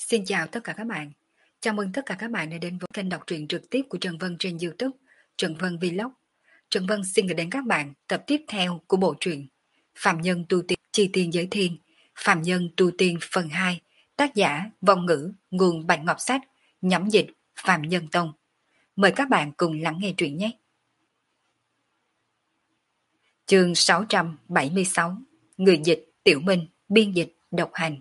Xin chào tất cả các bạn. Chào mừng tất cả các bạn đã đến với kênh đọc truyện trực tiếp của Trần Vân trên YouTube, Trần Vân Vlog. Trần Vân xin gửi đến các bạn tập tiếp theo của bộ truyện Phạm Nhân Tu Tiên Chi Tiên Giới Thiên, Phạm Nhân Tu Tiên phần 2, tác giả Vong Ngữ, nguồn Bạch Ngọc Sách, nhóm dịch Phạm Nhân Tông. Mời các bạn cùng lắng nghe truyện nhé. Chương 676, người dịch Tiểu Minh, biên dịch Độc Hành.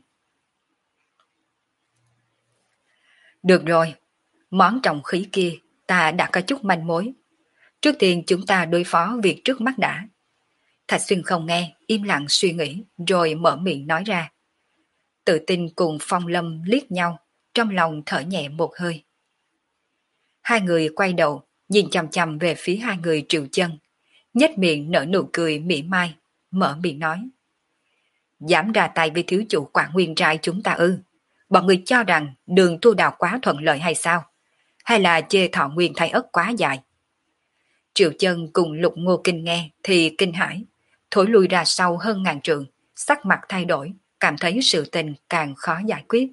Được rồi, món trọng khí kia ta đã có chút manh mối. Trước tiên chúng ta đối phó việc trước mắt đã. Thạch Xuyên không nghe, im lặng suy nghĩ, rồi mở miệng nói ra. Tự tin cùng Phong Lâm liếc nhau, trong lòng thở nhẹ một hơi. Hai người quay đầu, nhìn chằm chằm về phía hai người Triệu Chân, nhếch miệng nở nụ cười mỉa mai, mở miệng nói. Dám ra tay với thiếu chủ Quảng Nguyên trai chúng ta ư? Bọn người cho rằng đường tu đào quá thuận lợi hay sao? Hay là chê Thọ Nguyên thay ất quá dài? Triệu Chân cùng Lục Ngô Kinh nghe thì kinh hãi, thối lui ra sau hơn ngàn trượng, sắc mặt thay đổi, cảm thấy sự tình càng khó giải quyết.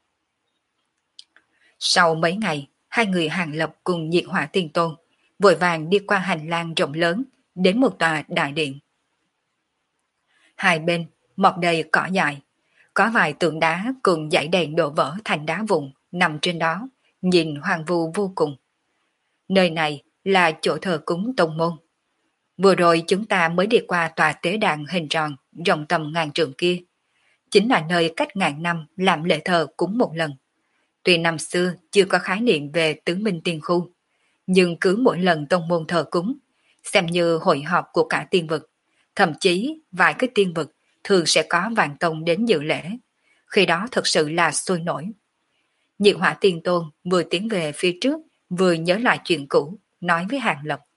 Sau mấy ngày, hai người Hàng Lập cùng Nhiệt Hỏa Tiên Tôn vội vàng đi qua hành lang rộng lớn đến một tòa đại điện. Hai bên mọc đầy cỏ dại, có vài tượng đá cùng dãy đèn đổ vỡ thành đá vụn nằm trên đó, nhìn hoang vu vô cùng. Nơi này là chỗ thờ cúng tông môn. Vừa rồi chúng ta mới đi qua tòa tế đàn hình tròn rộng tầm ngàn trượng kia. Chính là nơi cách ngàn năm làm lễ thờ cúng một lần. Tuy năm xưa chưa có khái niệm về tứ minh tiên khu, nhưng cứ mỗi lần tông môn thờ cúng, xem như hội họp của cả tiên vực. Thậm chí vài cái tiên vực thường sẽ có vạn tông đến dự lễ. Khi đó thật sự là sôi nổi. Nhiệt Hỏa Tiên Tôn vừa tiến về phía trước, vừa nhớ lại chuyện cũ, nói với Hàng Lập.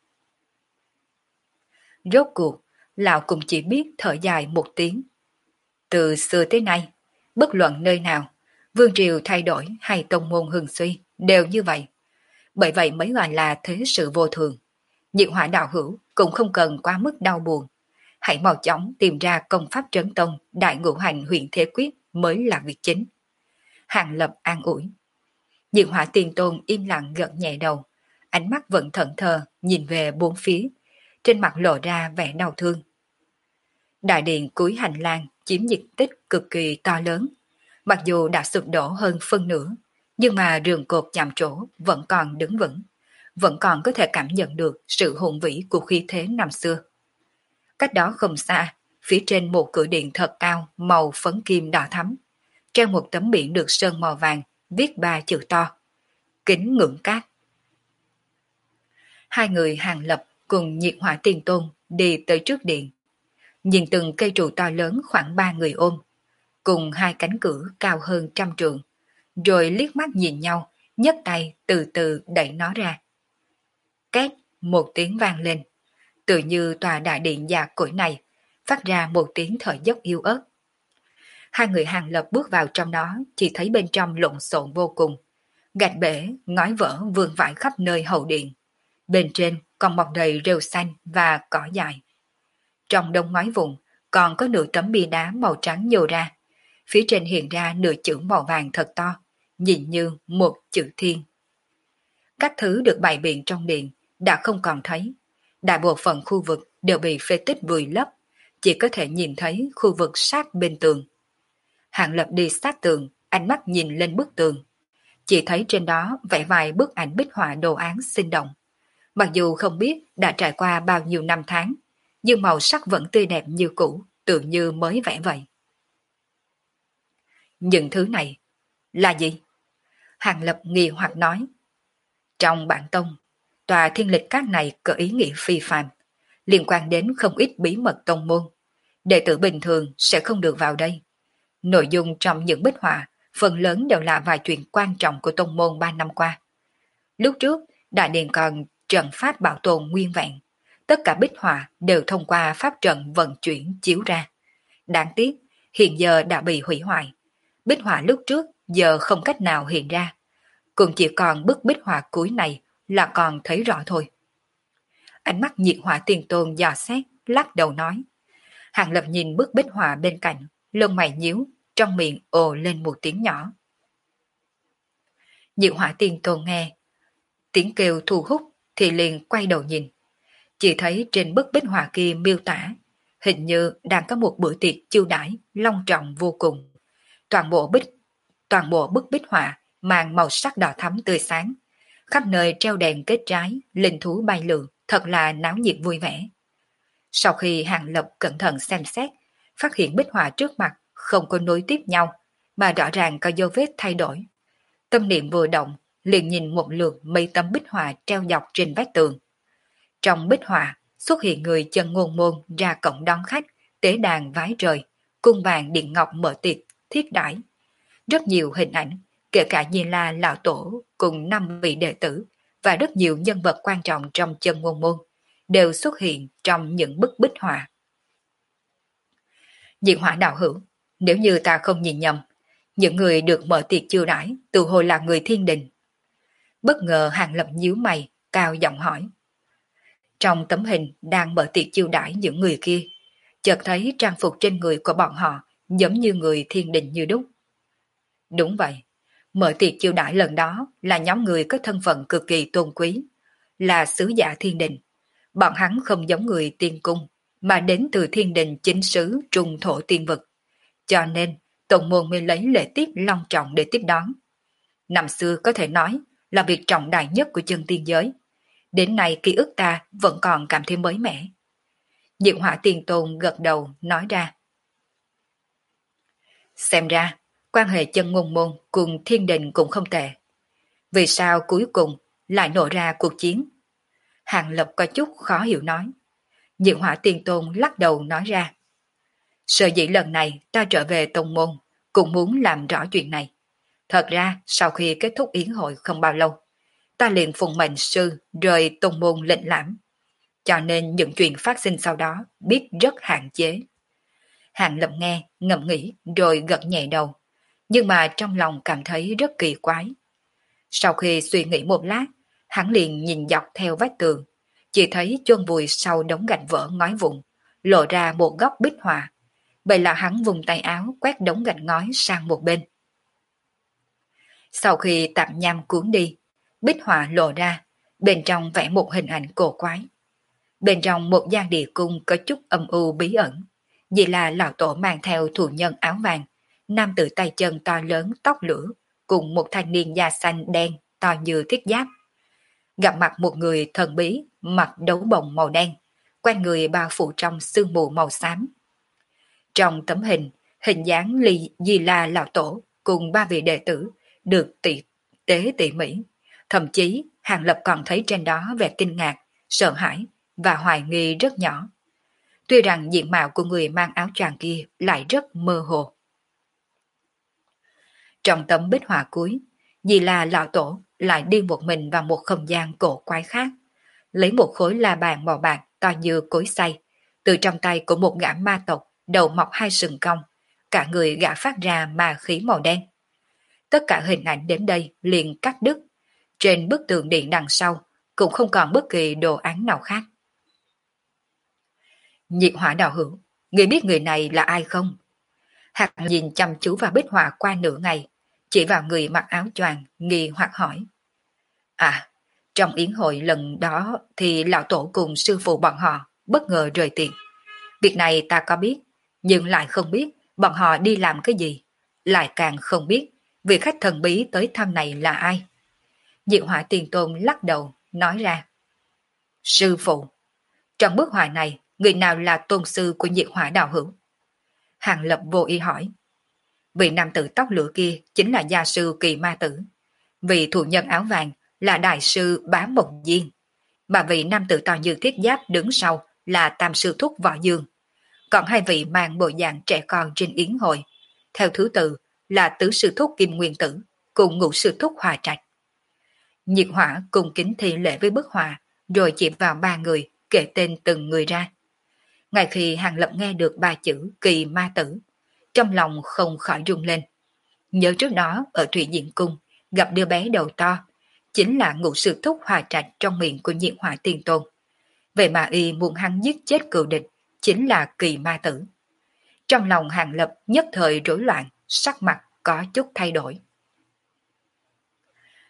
Rốt cuộc, lão cũng chỉ biết thở dài một tiếng. Từ xưa tới nay, bất luận nơi nào, vương triều thay đổi hay tông môn hưng suy, đều như vậy. Bởi vậy mới gọi là thế sự vô thường. Nhiệt Hỏa đạo hữu cũng không cần quá mức đau buồn. Hãy mau chóng tìm ra công pháp trấn tông đại ngũ hành huyện thế quyết mới là việc chính. Hàng Lập an ủi. Nhiệt Hỏa Tiên Tôn im lặng gật nhẹ đầu, ánh mắt vẫn thẫn thờ nhìn về bốn phía, trên mặt lộ ra vẻ đau thương. Đại điện cuối hành lang chiếm diện tích cực kỳ to lớn, mặc dù đã sụp đổ hơn phân nửa, nhưng mà rường cột chạm trổ vẫn còn đứng vững, vẫn còn có thể cảm nhận được sự hùng vĩ của khí thế năm xưa. Cách đó không xa, phía trên một cửa điện thật cao màu phấn kim đỏ thắm, treo một tấm biển được sơn màu vàng, viết ba chữ to. Kính ngưỡng cát. Hai người Hàng Lập cùng Nhiệt Hỏa Tiên Tôn đi tới trước điện. Nhìn từng cây trụ to lớn khoảng 3 người ôm, cùng hai cánh cửa cao hơn 100 trượng, rồi liếc mắt nhìn nhau, nhấc tay từ từ đẩy nó ra. Két một tiếng vang lên, tự như tòa đại điện già cỗi này, phát ra một tiếng thở dốc yếu ớt. Hai người Hàng Lập bước vào trong đó, chỉ thấy bên trong lộn xộn vô cùng. Gạch bể, ngói vỡ vương vãi khắp nơi hậu điện. Bên trên còn mọc đầy rêu xanh và cỏ dại. Trong đống ngói vụn còn có nửa tấm bia đá màu trắng nhô ra. Phía trên hiện ra nửa chữ màu vàng thật to, nhìn như một chữ thiên. Các thứ được bày biện trong điện đã không còn thấy. Đại bộ phận khu vực đều bị phế tích vùi lấp, chỉ có thể nhìn thấy khu vực sát bên tường. Hàng Lập đi sát tường, ánh mắt nhìn lên bức tường. Chỉ thấy trên đó vẽ vài bức ảnh bích họa đồ án sinh động. Mặc dù không biết đã trải qua bao nhiêu năm tháng, nhưng màu sắc vẫn tươi đẹp như cũ, tự như mới vẽ vậy. Những thứ này là gì? Hàng Lập nghi hoặc nói. Trong bản tông, tòa thiên lịch các này có ý nghĩa phi phàm, liên quan đến không ít bí mật tông môn. Đệ tử bình thường sẽ không được vào đây. Nội dung trong những bích họa phần lớn đều là vài chuyện quan trọng của tông môn 3 năm qua. Lúc trước, đại điện còn trận pháp bảo tồn nguyên vẹn. Tất cả bích họa đều thông qua pháp trận vận chuyển chiếu ra. Đáng tiếc, hiện giờ đã bị hủy hoại. Bích họa lúc trước giờ không cách nào hiện ra. Cũng chỉ còn bức bích họa cuối này là còn thấy rõ thôi. Ánh mắt Nhiệt Hỏa Tiên Tôn dò xét, lắc đầu nói. Hàng Lập nhìn bức bích họa bên cạnh, lông mày nhíu, trong miệng ồ lên một tiếng nhỏ. Diệu Hỏa Tiên Tôn nghe tiếng kêu thu hút thì liền quay đầu nhìn. Chỉ thấy trên bức bích họa kia miêu tả, hình như đang có một bữa tiệc chiêu đãi long trọng vô cùng. Toàn bộ toàn bộ bức bích họa mang màu sắc đỏ thắm tươi sáng, khắp nơi treo đèn kết trái, linh thú bay lượn, thật là náo nhiệt vui vẻ. Sau khi Hàng Lập cẩn thận xem xét, phát hiện bích họa trước mặt không có nối tiếp nhau, mà rõ ràng có dấu vết thay đổi. Tâm niệm vừa động, liền nhìn một lượt mấy tấm bích họa treo dọc trên vách tường. Trong bích họa xuất hiện người chân ngôn môn ra cổng đón khách, tế đàn vái trời, cung vàng điện ngọc mở tiệc, thiết đãi. Rất nhiều hình ảnh, kể cả Di La Lão Tổ cùng 5 vị đệ tử và rất nhiều nhân vật quan trọng trong chân ngôn môn đều xuất hiện trong những bức bích họa. Diệu Hỏa đạo hữu, nếu như ta không nhìn nhầm, những người được mở tiệc chiêu đãi tự hồ là người thiên đình. Bất ngờ Hàng Lập nhíu mày, cao giọng hỏi. Trong tấm hình đang mở tiệc chiêu đãi những người kia, chợt thấy trang phục trên người của bọn họ giống như người thiên đình như đúc. Đúng vậy, mở tiệc chiêu đãi lần đó là nhóm người có thân phận cực kỳ tôn quý, là sứ giả thiên đình. Bọn hắn không giống người tiên cung, mà đến từ thiên đình chính xứ trung thổ tiên vực. Cho nên, tổng môn mới lấy lễ tiết long trọng để tiếp đón. Năm xưa có thể nói là việc trọng đại nhất của chân tiên giới. Đến nay ký ức ta vẫn còn cảm thấy mới mẻ. Diệu Hỏa Tiên Tôn gật đầu nói ra. Xem ra, quan hệ chân ngôn môn cùng thiên đình cũng không tệ. Vì sao cuối cùng lại nổ ra cuộc chiến? Hàng Lập có chút khó hiểu nói. Diệu Hỏa Tiên Tôn lắc đầu nói ra. Sở dĩ lần này ta trở về tông môn, cũng muốn làm rõ chuyện này. Thật ra, sau khi kết thúc yến hội không bao lâu, ta liền phụng mệnh sư rời tông môn lệnh lãm. Cho nên những chuyện phát sinh sau đó biết rất hạn chế. Hàng Lập nghe, ngẫm nghĩ rồi gật nhẹ đầu, nhưng mà trong lòng cảm thấy rất kỳ quái. Sau khi suy nghĩ một lát, hắn liền nhìn dọc theo vách tường, chỉ thấy chôn vùi sau đống gạch vỡ ngói vụn, lộ ra một góc bích họa. Vậy là hắn vùng tay áo quét đống gạch ngói sang một bên. Sau khi tạp nham cuốn đi, bích họa lộ ra, bên trong vẽ một hình ảnh cổ quái. Bên trong một gian địa cung có chút âm u bí ẩn, vì là lão tổ mang theo thủ nhân áo vàng, nam tử tay chân to lớn tóc lửa, cùng một thanh niên da xanh đen to như thiết giáp. Gặp mặt một người thần bí mặc đấu bồng màu đen, quanh người bao phủ trong sương mù màu xám. Trong tấm hình, hình dáng Di La lão tổ cùng 3 vị đệ tử được tế tỉ mỉ. Thậm chí Hàng Lập còn thấy trên đó vẻ kinh ngạc, sợ hãi và hoài nghi rất nhỏ. Tuy rằng diện mạo của người mang áo choàng kia lại rất mơ hồ. Trong tấm bích họa cuối, Di La lão tổ lại đi một mình vào một không gian cổ quái khác, lấy một khối la bàn màu bạc to như cối xay, từ trong tay của một gã ma tộc đầu mọc 2 sừng cong, cả người gã phát ra ma khí màu đen. Tất cả hình ảnh đến đây liền cắt đứt, trên bức tường điện đằng sau cũng không còn bất kỳ đồ án nào khác. Nhiệt Hỏa đạo hữu, người biết người này là ai không? Hạc nhìn chăm chú vào bích họa qua nửa ngày, chỉ vào người mặc áo choàng nghi hoặc hỏi. À, trong yến hội lần đó thì lão tổ cùng sư phụ bọn họ bất ngờ rời tiền. Việc này ta có biết, nhưng lại không biết bọn họ đi làm cái gì, lại càng không biết vị khách thần bí tới thăm này là ai. Diệu Hỏa Tiên Tôn lắc đầu, nói ra. Sư phụ, trong bức họa này, người nào là tôn sư của Diệu Hỏa đạo hữu? Hàng Lập vô ý hỏi. Vị nam tử tóc lửa kia chính là gia sư Kỳ Ma Tử. Vị thủ nhân áo vàng là đại sư Bá Mộc Diên. Mà vị nam tử to như thiết giáp đứng sau là tam sư thúc Võ Dương. Còn 2 vị mang bộ dạng trẻ con trên yến hội, theo thứ tự là tứ sư thúc Kim Nguyên Tử cùng ngũ sư thúc Hòa Trạch. Nhiệt Hỏa cùng kính thi lễ với bức họa, rồi chỉ vào 3 người, kể tên từng người ra. Ngay khi Hàng Lập nghe được 3 chữ Kỳ Ma Tử, trong lòng không khỏi rung lên. Nhớ trước đó ở Thủy Diện Cung gặp đứa bé đầu to, chính là ngũ sư thúc Hòa Trạch trong miệng của Nhiệt Hỏa Tiên Tôn. Vậy mà y muốn hắn giết chết cựu địch, chính là Kỳ Ma Tử. Trong lòng Hàng Lập nhất thời rối loạn, sắc mặt có chút thay đổi.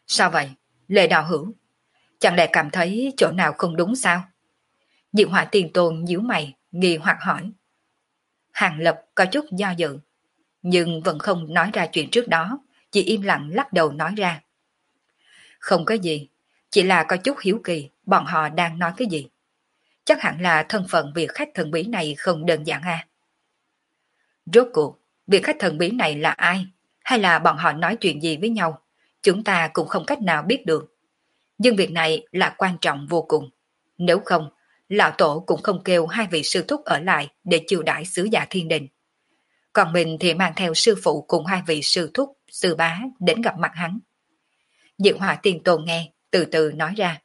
Sao vậy? Lệ đạo hữu, chẳng lẽ cảm thấy chỗ nào không đúng sao? Diệu Hỏa Tiền Tôn nhíu mày, nghi hoặc hỏi. Hàng Lập có chút do dự, nhưng vẫn không nói ra chuyện trước đó, chỉ im lặng lắc đầu nói ra. Không có gì, chỉ là có chút hiếu kỳ bọn họ đang nói cái gì. Chắc hẳn là thân phận vị khách thần bí này không đơn giản à. Rốt cuộc, vị khách thần bí này là ai? Hay là bọn họ nói chuyện gì với nhau? Chúng ta cũng không cách nào biết được. Nhưng việc này là quan trọng vô cùng. Nếu không, lão tổ cũng không kêu hai vị sư thúc ở lại để chiêu đãi sứ giả thiên đình. Còn mình thì mang theo sư phụ cùng hai vị sư thúc, sư bá đến gặp mặt hắn. Diệu Hỏa Tiên Tôn nghe, từ từ nói ra.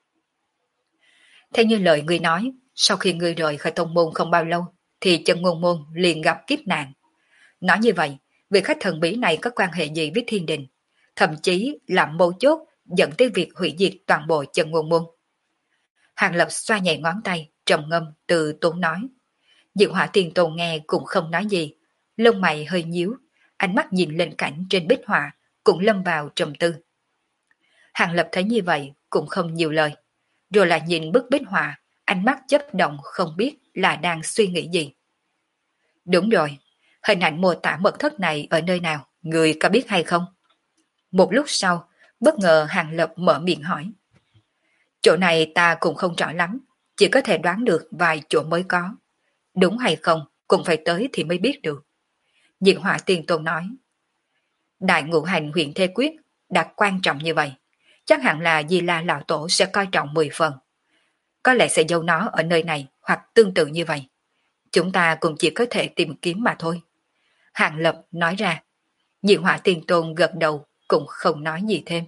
Theo như lời ngươi nói, sau khi ngươi rời khỏi tông môn không bao lâu, thì chân ngôn môn liền gặp kiếp nạn. Nói như vậy, vị khách thần bí này có quan hệ gì với thiên đình, thậm chí là mấu chốt dẫn tới việc hủy diệt toàn bộ chân ngôn môn. Hàng Lập xoa nhẹ ngón tay, trầm ngâm từ tốn nói. Diệu Hỏa Tiên Tôn nghe cũng không nói gì, lông mày hơi nhíu, ánh mắt nhìn lên cảnh trên bích họa, cũng lâm vào trầm tư. Hàng Lập thấy như vậy cũng không nhiều lời, rồi lại nhìn bức bích họa, ánh mắt chấp động không biết là đang suy nghĩ gì. Đúng rồi, hình ảnh mô tả mật thất này ở nơi nào, người có biết hay không? Một lúc sau, bất ngờ Hàng Lập mở miệng hỏi. Chỗ này ta cũng không rõ lắm, chỉ có thể đoán được vài chỗ mới có. Đúng hay không, cũng phải tới thì mới biết được. Diệu Hỏa Tiên Tôn nói. Đại ngũ hành huyện Thê Quyết đã quan trọng như vậy, chắc hẳn là Di La Lão Tổ sẽ coi trọng 10 phần. Có lẽ sẽ giấu nó ở nơi này hoặc tương tự như vậy. Chúng ta cũng chỉ có thể tìm kiếm mà thôi. Hàng Lập nói ra. Diệu Hỏa Tiên Tôn gật đầu cũng không nói gì thêm.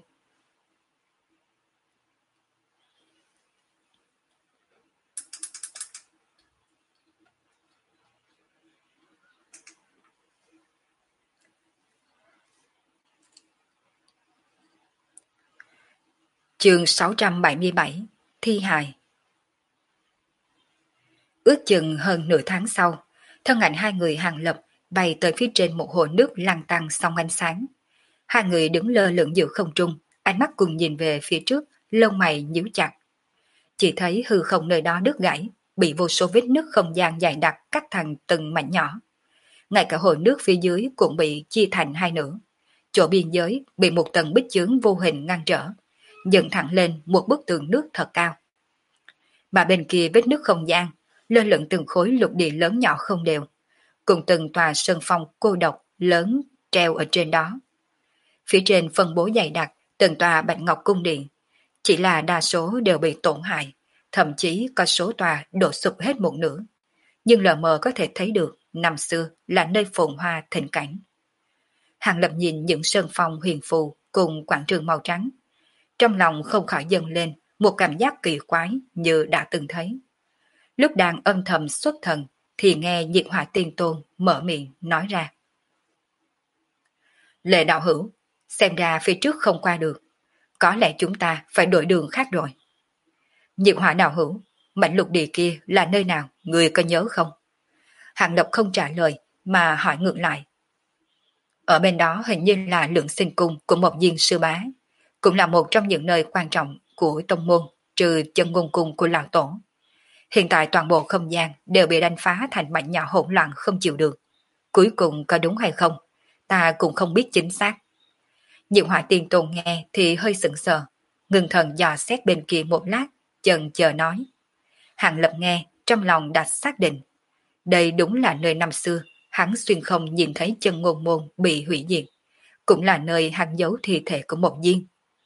Chương 677 Thi hài. Ước chừng hơn nửa tháng sau, thân ảnh hai người Hàng Lập bay tới phía trên một hồ nước lăn tăn song ánh sáng. Hai người đứng lơ lửng giữa không trung, ánh mắt cùng nhìn về phía trước, lông mày nhíu chặt. Chỉ thấy hư không nơi đó đứt gãy, bị vô số vết nứt không gian dài đặc cắt thành từng mảnh nhỏ. Ngay cả hồ nước phía dưới cũng bị chia thành hai nửa. Chỗ biên giới bị một tầng bích chướng vô hình ngăn trở, dựng thẳng lên một bức tường nước thật cao. Mà bên kia vết nứt không gian, lơ lửng từng khối lục địa lớn nhỏ không đều, cùng từng tòa sơn phong cô độc lớn treo ở trên đó. Phía trên phân bố dày đặc từng tòa bạch ngọc cung điện, chỉ là đa số đều bị tổn hại, thậm chí có số tòa đổ sụp hết một nửa. Nhưng lờ mờ có thể thấy được năm xưa là nơi phồn hoa thịnh cảnh. Hàng Lập nhìn những sơn phong huyền phù cùng quảng trường màu trắng, trong lòng không khỏi dâng lên một cảm giác kỳ quái như đã từng thấy. Lúc đang âm thầm xuất thần thì nghe Nhiệt Hỏa Tiên Tôn mở miệng nói ra. Lệ đạo hữu, xem ra phía trước không qua được, có lẽ chúng ta phải đổi đường khác rồi. Nhiệt Hỏa đạo hữu, mảnh lục địa kia là nơi nào, người có nhớ không? Hàng Lập không trả lời mà hỏi ngược lại. Ở bên đó hình như là lượng sinh cung của một viên sư bá, cũng là một trong những nơi quan trọng của tông môn trừ chân ngôn cung của lão tổ. Hiện tại toàn bộ không gian đều bị đánh phá thành mảnh nhỏ hỗn loạn không chịu được. Cuối cùng có đúng hay không, ta cũng không biết chính xác. Diệu Hỏa Tiên Tôn nghe thì hơi sững sờ, ngừng thần dò xét bên kia một lát, chần chờ nói. Hàng Lập nghe, trong lòng đã xác định. Đây đúng là nơi năm xưa, hắn xuyên không nhìn thấy chân ngôn môn bị hủy diệt, cũng là nơi hắn giấu thi thể của một viên.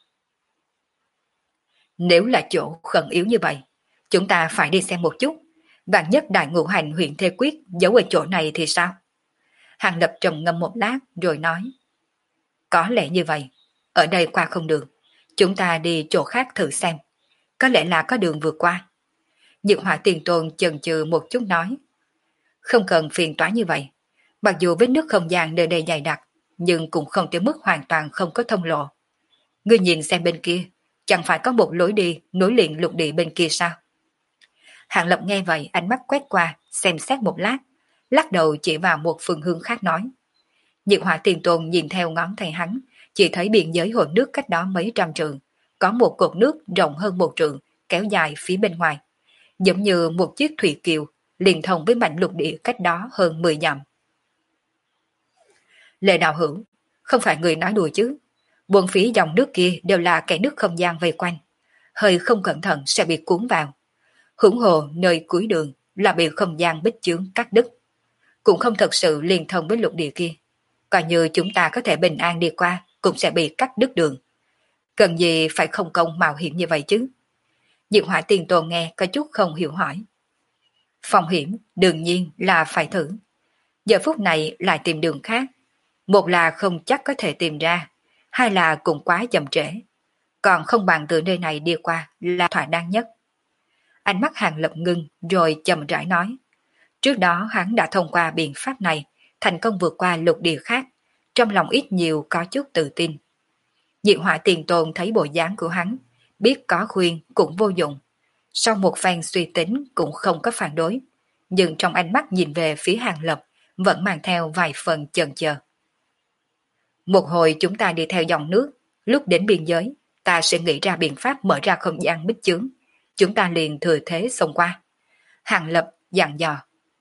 Nếu là chỗ khẩn yếu như vậy, chúng ta phải đi xem một chút, vạn nhất đại ngũ hành huyện Thê Quyết giấu ở chỗ này thì sao? Hàng Lập trầm ngâm một lát rồi nói. Có lẽ như vậy, ở đây qua không được, chúng ta đi chỗ khác thử xem, có lẽ là có đường vượt qua. Diệu Hỏa Tiền Tôn chần chừ một chút nói. Không cần phiền toái như vậy, mặc dù vết nước không gian nơi đây dày đặc, nhưng cũng không tới mức hoàn toàn không có thông lộ. Ngươi nhìn xem bên kia, chẳng phải có một lối đi nối liền lục địa bên kia sao? Hàng Lập nghe vậy ánh mắt quét qua, xem xét một lát, lắc đầu chỉ vào một phương hướng khác nói. Diệu Hỏa Tiền Tôn nhìn theo ngón tay hắn, chỉ thấy biên giới hồ nước cách đó mấy trăm trượng, có một cột nước rộng hơn một trượng, kéo dài phía bên ngoài, giống như một chiếc thủy kiều, liên thông với mảnh lục địa cách đó hơn 10 dặm. Lệ Đạo Hữu, không phải người nói đùa chứ? Buồn phí dòng nước kia đều là kẻ nước không gian vây quanh, hơi không cẩn thận sẽ bị cuốn vào. Hưởng hồ nơi cuối đường là bị không gian bích chướng cắt đứt, cũng không thật sự liên thông với lục địa kia. Coi như chúng ta có thể bình an đi qua, cũng sẽ bị cắt đứt đường. Cần gì phải không công mạo hiểm như vậy chứ? Diệu Hỏa Tiền Tôn nghe có chút không hiểu hỏi. Phong hiểm đương nhiên là phải thử. Giờ phút này lại tìm đường khác. Một là không chắc có thể tìm ra, hai là cũng quá chậm trễ. Còn không bằng từ nơi này đi qua là thỏa đáng nhất. Ánh mắt Hàng Lập ngưng rồi chậm rãi nói. Trước đó hắn đã thông qua biện pháp này, thành công vượt qua lục địa khác, trong lòng ít nhiều có chút tự tin. Diệu Hỏa Tiền Tôn thấy bộ dáng của hắn, biết có khuyên cũng vô dụng. Sau một phen suy tính cũng không có phản đối, nhưng trong ánh mắt nhìn về phía Hàng Lập vẫn mang theo vài phần chần chờ. Một hồi chúng ta đi theo dòng nước, lúc đến biên giới, ta sẽ nghĩ ra biện pháp mở ra không gian bích chướng. Chúng ta liền thừa thế xông qua. Hàng Lập dặn dò.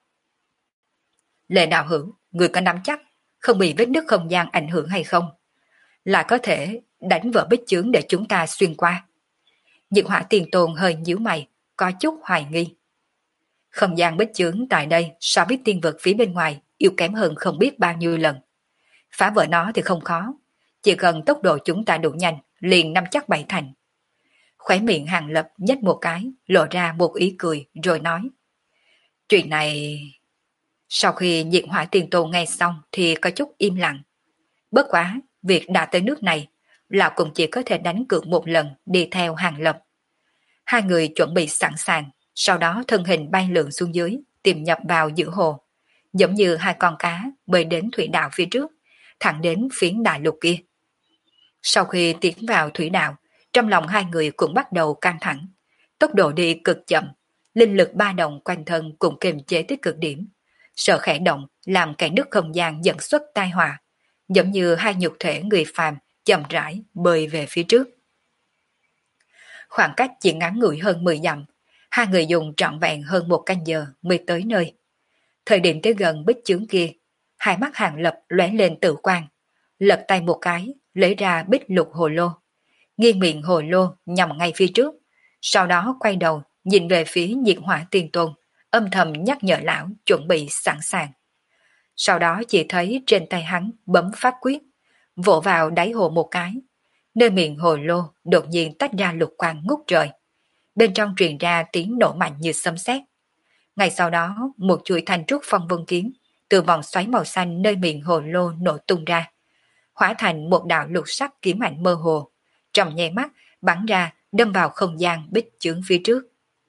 Lệ Đạo Hữu, người có nắm chắc, không bị vết nứt không gian ảnh hưởng hay không? Là có thể đánh vỡ bích chướng để chúng ta xuyên qua. Diệu Hỏa Tiền Tôn hơi nhíu mày, có chút hoài nghi. Không gian bích chướng tại đây so với tiên vực phía bên ngoài yếu kém hơn không biết bao nhiêu lần. Phá vỡ nó thì không khó, chỉ cần tốc độ chúng ta đủ nhanh, liền nắm chắc bảy thành. Khóe miệng Hàng Lập nhếch một cái, lộ ra một ý cười rồi nói. Chuyện này... Sau khi Diệu Hỏa Tiền Tôn nghe xong thì có chút im lặng. Bất quá, việc đã tới nước này, lão cũng chỉ có thể đánh cược một lần đi theo Hàng Lập. Hai người chuẩn bị sẵn sàng, sau đó thân hình bay lượn xuống dưới, tìm nhập vào giữa hồ, giống như hai con cá bơi đến thủy đạo phía trước, thẳng đến phiến đại lục kia. Sau khi tiến vào thủy đạo, trong lòng hai người cũng bắt đầu căng thẳng, tốc độ đi cực chậm, linh lực ba động quanh thân cũng kiềm chế tới cực điểm, sợ khẽ động làm kẻ nước không gian dẫn xuất tai họa, giống như hai nhục thể người phàm chậm rãi bơi về phía trước. Khoảng cách chỉ ngắn ngủi hơn 10 dặm, hai người dùng trọn vẹn hơn một canh giờ mới tới nơi. Thời điểm tới gần bích chướng kia, hai mắt Hàng Lập lóe lên tự quang, lật tay một cái, lấy ra bích lục hồ lô, nghiêng miệng hồ lô nhằm ngay phía trước, sau đó quay đầu nhìn về phía Diệt Hỏa Tiền Tôn, âm thầm nhắc nhở lão chuẩn bị sẵn sàng. Sau đó chỉ thấy trên tay hắn bấm pháp quyết, vỗ vào đáy hồ một cái, nơi miệng hồ lô đột nhiên tách ra lục quang ngút trời. Bên trong truyền ra tiếng nổ mạnh như sấm sét. Ngay sau đó, một chuỗi thanh trúc phong vân kiếm từ vòng xoáy màu xanh nơi miệng hồ lô nổ tung ra, hóa thành một đạo lục sắc kiếm ảnh mơ hồ, trong nháy mắt bắn ra đâm vào không gian bích chướng phía trước.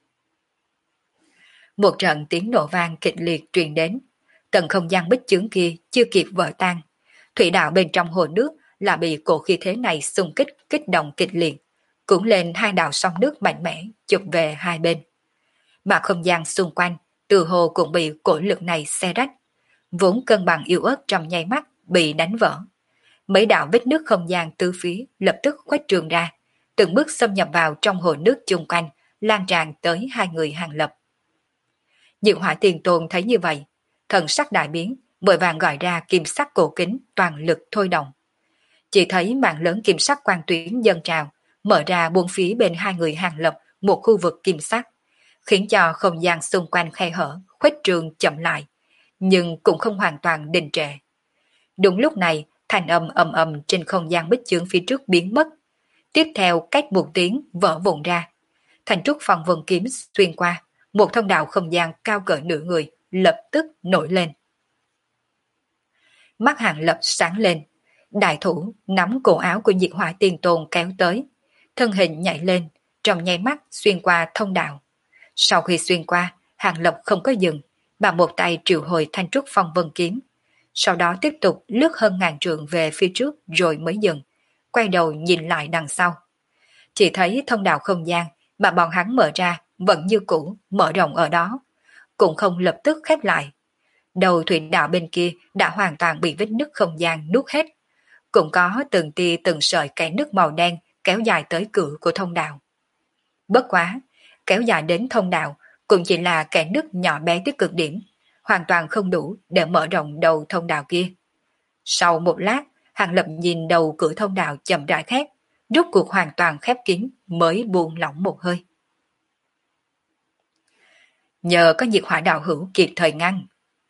Một trận tiếng nổ vang kịch liệt truyền đến, tầng không gian bích chướng kia chưa kịp vỡ tan, thủy đạo bên trong hồ nước là bị cổ khí thế này xung kích kích động kịch liệt, cuốn lên hai đạo sóng nước mạnh mẽ chụp về hai bên. Mà không gian xung quanh từ hồ cũng bị cổ lực này xé rách, vốn cân bằng yếu ớt trong nháy mắt bị đánh vỡ. Mấy đạo vết nước không gian tứ phía lập tức khuếch trường ra, từng bước xâm nhập vào trong hồ nước chung quanh, lan tràn tới hai người Hàng Lập. Diệu Hỏa Tiền Tôn thấy như vậy, thần sắc đại biến, vội vàng gọi ra kim sắc cổ kính toàn lực thôi động. Chỉ thấy mạng lớn kim sắc quang tuyến dâng trào, mở ra buông phía bên hai người Hàng Lập một khu vực kim sắc, khiến cho không gian xung quanh khe hở, khuếch trường chậm lại, nhưng cũng không hoàn toàn đình trệ. Đúng lúc này, thanh âm ầm ầm trên không gian bích chướng phía trước biến mất. Tiếp theo cách một tiếng vỡ vụn ra. Thành trúc phong vân kiếm xuyên qua, một thông đạo không gian cao cỡ nửa người lập tức nổi lên. Mắt Hàng Lập sáng lên, đại thủ nắm cổ áo của Diệt Hỏa Tiền Tôn kéo tới, thân hình nhảy lên, trong nháy mắt xuyên qua thông đạo. Sau khi xuyên qua, Hàng Lập không có dừng, mà một tay triệu hồi thanh trúc phong vân kiếm, sau đó tiếp tục lướt hơn ngàn trượng về phía trước rồi mới dừng, quay đầu nhìn lại đằng sau. Chỉ thấy thông đạo không gian mà bọn hắn mở ra vẫn như cũ mở rộng ở đó, cũng không lập tức khép lại. Đầu thủy đạo bên kia đã hoàn toàn bị vết nứt không gian nuốt hết, cũng có từng tia từng sợi kẽ nước màu đen kéo dài tới cửa của thông đạo. Bất quá, kéo dài đến thông đạo cũng chỉ là kẽ nước nhỏ bé tới cực điểm, hoàn toàn không đủ để mở rộng đầu thông đạo kia. Sau một lát, Hàng Lập nhìn đầu cửa thông đạo chậm rãi khép, rốt cuộc hoàn toàn khép kín mới buông lỏng một hơi. Nhờ có Nhiệt Hỏa đạo hữu kịp thời ngăn.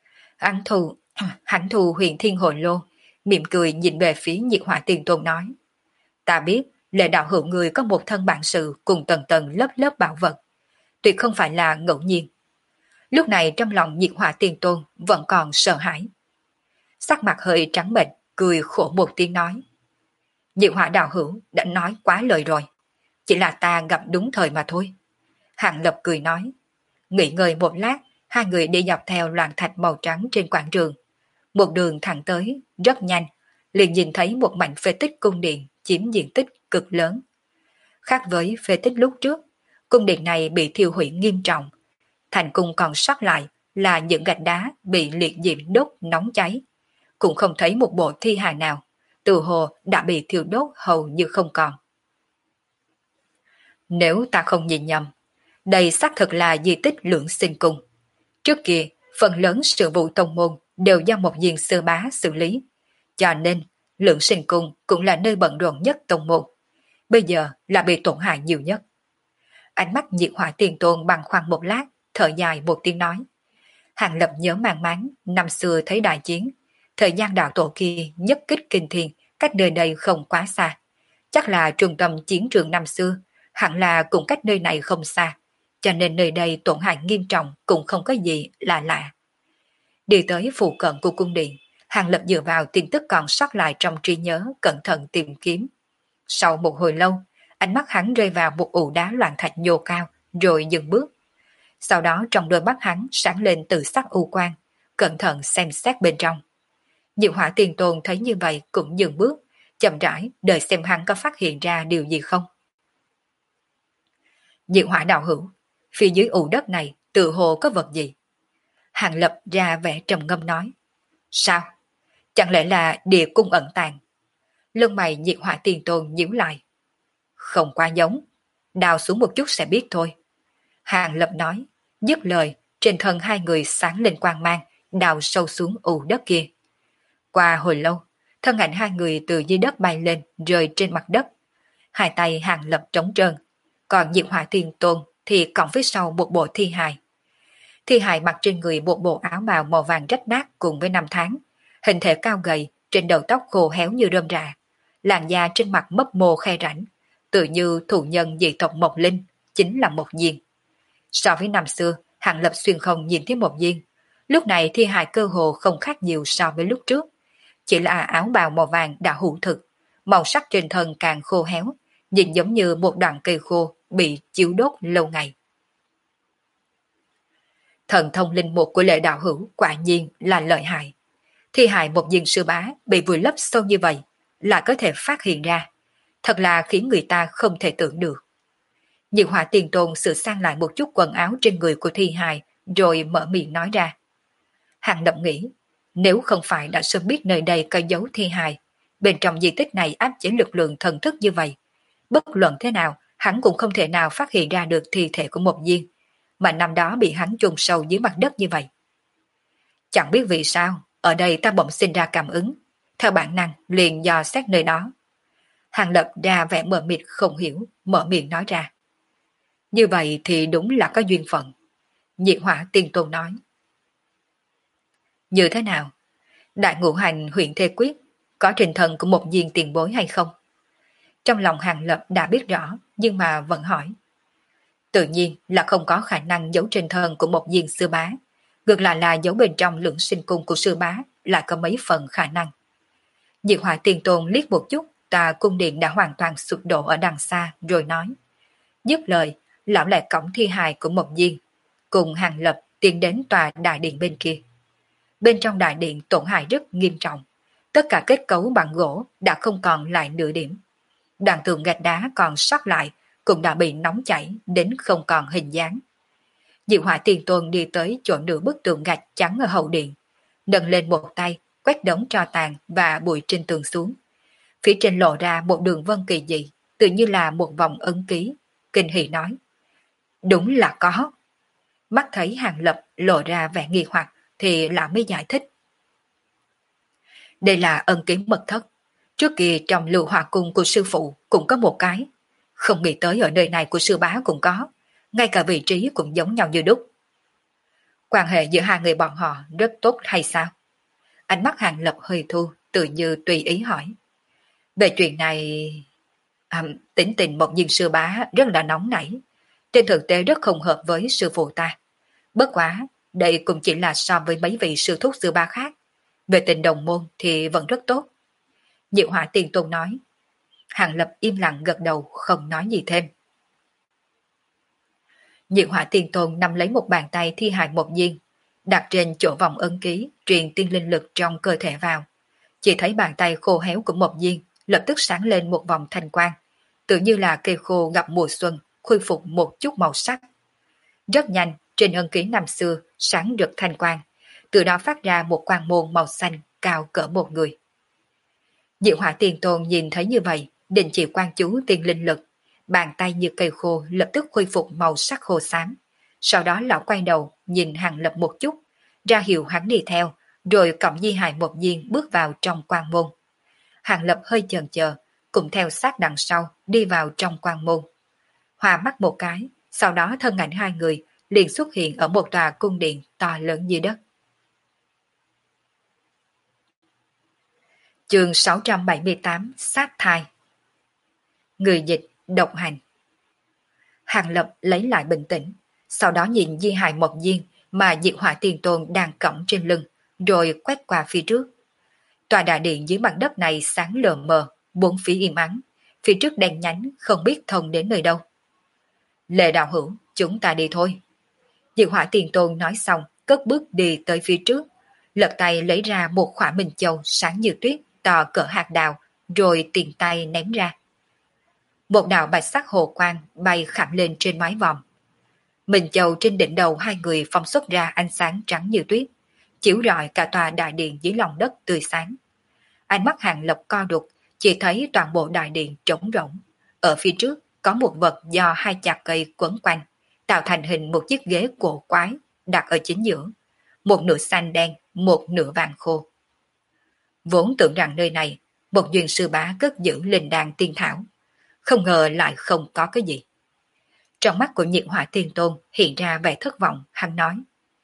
Hắn thù huyền thiên hồi lô, mỉm cười nhìn về phía Nhiệt Hỏa Tiền Tôn nói. Ta biết Lệ đạo hữu người có một thân bản sự cùng tầng tầng lớp lớp bảo vật, tuyệt không phải là ngẫu nhiên. Lúc này trong lòng Nhiệt Hỏa Tiền Tôn vẫn còn sợ hãi. Sắc mặt hơi trắng bệch, cười khổ một tiếng nói. Nhiệt Hỏa đạo hữu đã nói quá lời rồi, chỉ là ta gặp đúng thời mà thôi. Hàng Lập cười nói. Nghỉ ngơi một lát, hai người đi dọc theo loạn thạch màu trắng trên quảng trường. Một đường thẳng tới, rất nhanh, liền nhìn thấy một mảnh phế tích cung điện chiếm diện tích cực lớn. Khác với phế tích lúc trước, cung điện này bị thiêu hủy nghiêm trọng. Thành cung còn sót lại là những gạch đá bị liệt diễm đốt nóng cháy. Cũng không thấy một bộ thi hài nào, từ hồ đã bị thiêu đốt hầu như không còn. Nếu ta không nhìn nhầm, đây xác thực là di tích Lưỡng Sinh Cung. Trước kia, phần lớn sự vụ tông môn đều do một viên sư bá xử lý, cho nên Lưỡng Sinh Cung cũng là nơi bận rộn nhất tông môn. Bây giờ là bị tổn hại nhiều nhất. Ánh mắt Nhiệt Hỏa Tiền Tôn băn khoăn một lát, thở dài một tiếng nói. Hàng Lập nhớ mang máng, năm xưa thấy đại chiến, thời gian đạo tổ kia nhất kích kinh thiên, cách nơi đây không quá xa. Chắc là trung tâm chiến trường năm xưa, hẳn là cũng cách nơi này không xa, cho nên nơi đây tổn hại nghiêm trọng cũng không có gì là lạ. Đi tới phụ cận của cung điện, Hàng Lập dựa vào tin tức còn sót lại trong trí nhớ cẩn thận tìm kiếm. Sau một hồi lâu, ánh mắt hắn rơi vào một ụ đá loạn thạch nhô cao, rồi dừng bước. Sau đó trong đôi mắt hắn sáng lên tự sắc u quang, cẩn thận xem xét bên trong. Diệu Hỏa Tiền Tôn thấy như vậy cũng dừng bước, chậm rãi đợi xem hắn có phát hiện ra điều gì không. Diệu Hỏa đạo hữu, phía dưới ụ đất này tự hồ có vật gì? Hàng Lập ra vẻ trầm ngâm nói. Sao? Chẳng lẽ là địa cung ẩn tàng? Lông mày Diệt Hỏa Tiền Tôn nhíu lại. Không quá giống, đào xuống một chút sẽ biết thôi. Hàng Lập nói, dứt lời, trên thân hai người sáng lên quang mang, đào sâu xuống ụ đất kia. Qua hồi lâu, thân ảnh hai người từ dưới đất bay lên, rơi trên mặt đất. Hai tay Hàng Lập trống trơn, còn Diệt Hỏa Tiền Tôn thì cõng phía sau một bộ thi hài. Thi hài mặc trên người một bộ áo bào màu vàng rách nát cùng với năm tháng, hình thể cao gầy, trên đầu tóc khô héo như rơm rạ, làn da trên mặt mấp mô khe rãnh, tự như thủ nhân dị tộc Mộc Linh, chính là một viên. So với năm xưa, Hàng Lập xuyên không nhìn thấy một viên, lúc này thi hài cơ hồ không khác nhiều so với lúc trước, chỉ là áo bào màu vàng đã hủ thực, màu sắc trên thân càng khô héo, nhìn giống như một đoạn cây khô bị chiếu đốt lâu ngày. Thần thông linh mục của Lệ đạo hữu quả nhiên là lợi hại. Thi hài một viên sư bá bị vùi lấp sâu như vậy, lại có thể phát hiện ra. Thật là khiến người ta không thể tưởng được. Diệu Hỏa Tiền Tôn sửa sang lại một chút quần áo trên người của thi hài, rồi mở miệng nói ra. Hàng Lập nghĩ, nếu không phải đã sớm biết nơi đây có dấu thi hài, bên trong di tích này áp chế lực lượng thần thức như vậy, bất luận thế nào, hắn cũng không thể nào phát hiện ra được thi thể của một viên, mà năm đó bị hắn chôn sâu dưới mặt đất như vậy. Chẳng biết vì sao, ở đây ta bỗng sinh ra cảm ứng, theo bản năng liền dò xét nơi đó. Hàng Lập ra vẻ mờ mịt không hiểu, mở miệng nói ra. Như vậy thì đúng là có duyên phận. Diệt Hỏa Tiền Tôn nói. Như thế nào? Đại ngũ hành huyện Thê Quyết có trình thần của một viên tiền bối hay không? Trong lòng Hàng Lập đã biết rõ, nhưng mà vẫn hỏi. Tự nhiên là không có khả năng giấu trên thân của một viên sư bá, ngược lại là giấu bên trong Lưỡng Sinh Cung của sư bá lại có mấy phần khả năng. Diệt Hỏa Tiền Tôn liếc một chút, tà cung điện đã hoàn toàn sụp đổ ở đằng xa, rồi nói. Dứt lời, lão lại cõng thi hài của một viên, cùng Hàng Lập tiến đến tòa đại điện bên kia. Bên trong đại điện tổn hại rất nghiêm trọng, tất cả kết cấu bằng gỗ đã không còn lại nửa điểm. Đoạn tường gạch đá còn sót lại cũng đã bị nóng chảy đến không còn hình dáng. Diệu Hỏa Tiền Tôn đi tới chỗ nửa bức tường gạch trắng ở hậu điện, nâng lên một tay, quét đống tro tàn và bụi trên tường xuống. Phía trên lộ ra một đường vân kỳ dị, tự như là một vòng ấn ký. Kinh hỉ nói, đúng là có. Mắt thấy Hàng Lập lộ ra vẻ nghi hoặc thì lão mới giải thích. Đây là ân ký mật thất. Trước kia trong lưu hỏa cung của sư phụ cũng có một cái. Không nghĩ tới ở nơi này của sư bá cũng có. Ngay cả vị trí cũng giống nhau như đúc. Quan hệ giữa hai người bọn họ rất tốt hay sao? Ánh mắt Hàng Lập hơi thu, tự như tùy ý hỏi. Về chuyện này... tính tình một viên sư bá rất là nóng nảy. Trên thực tế rất không hợp với sư phụ ta. Bất quá, đây cũng chỉ là so với mấy vị sư thúc sư bá khác. Về tình đồng môn thì vẫn rất tốt. Diệu Hỏa Tiền Tôn nói. Hàng Lập im lặng gật đầu không nói gì thêm. Diệu Hỏa Tiền Tôn nắm lấy một bàn tay thi hài một viên, đặt trên chỗ vòng ấn ký, truyền tiên linh lực trong cơ thể vào. Chỉ thấy bàn tay khô héo của một viên lập tức sáng lên một vòng thanh quang, tự như là cây khô gặp mùa xuân, khôi phục một chút màu sắc. Rất nhanh, trên ấn ký năm xưa sáng rực thanh quang, từ đó phát ra một quang môn màu xanh cao cỡ một người. Diệu Hỏa Tiền Tôn nhìn thấy như vậy, định chỉ quan chú tiên linh lực, bàn tay như cây khô lập tức khôi phục màu sắc khô xám. Sau đó lão quay đầu nhìn Hàng Lập một chút, ra hiệu hắn đi theo, rồi cộng di hài một viên bước vào trong quang môn. Hàng Lập hơi chần chờ, cũng theo sát đằng sau đi vào trong quang môn. Hòa mắt một cái, sau đó thân ảnh hai người liền xuất hiện ở một tòa cung điện to lớn dưới đất. Chương 678 sát thai. Người dịch độc hành. Hàng Lập lấy lại bình tĩnh, sau đó nhìn di hài một viên mà Diệu Hỏa Tiền Tôn đang cõng trên lưng, rồi quét qua phía trước. Tòa đại điện dưới mặt đất này sáng lờ mờ, bốn phía im ắng, phía trước đèn nhánh không biết thông đến nơi đâu. Lệ đạo hữu, chúng ta đi thôi. Diệu Hỏa Tiền Tôn nói xong, cất bước đi tới phía trước, lật tay lấy ra một khỏa minh châu sáng như tuyết, to cỡ hạt đào, rồi tiền tay ném ra. Một đạo bạch sắc hồ quang bay khảm lên trên mái vòm. Minh châu trên đỉnh đầu hai người phóng xuất ra ánh sáng trắng như tuyết, chiếu rọi cả tòa đại điện dưới lòng đất tươi sáng. Ánh mắt Hàng Lập co đục, chỉ thấy toàn bộ đại điện trống rỗng. Ở phía trước có một vật do hai chạc cây quấn quanh, tạo thành hình một chiếc ghế cổ quái, đặt ở chính giữa. Một nửa xanh đen, một nửa vàng khô. Vốn tưởng rằng nơi này, một duyên sư bá cất giữ linh đàn tiên thảo. Không ngờ lại không có cái gì. Trong mắt của Nhiệt Hỏa Tiên Tôn hiện ra vẻ thất vọng, hắn nói.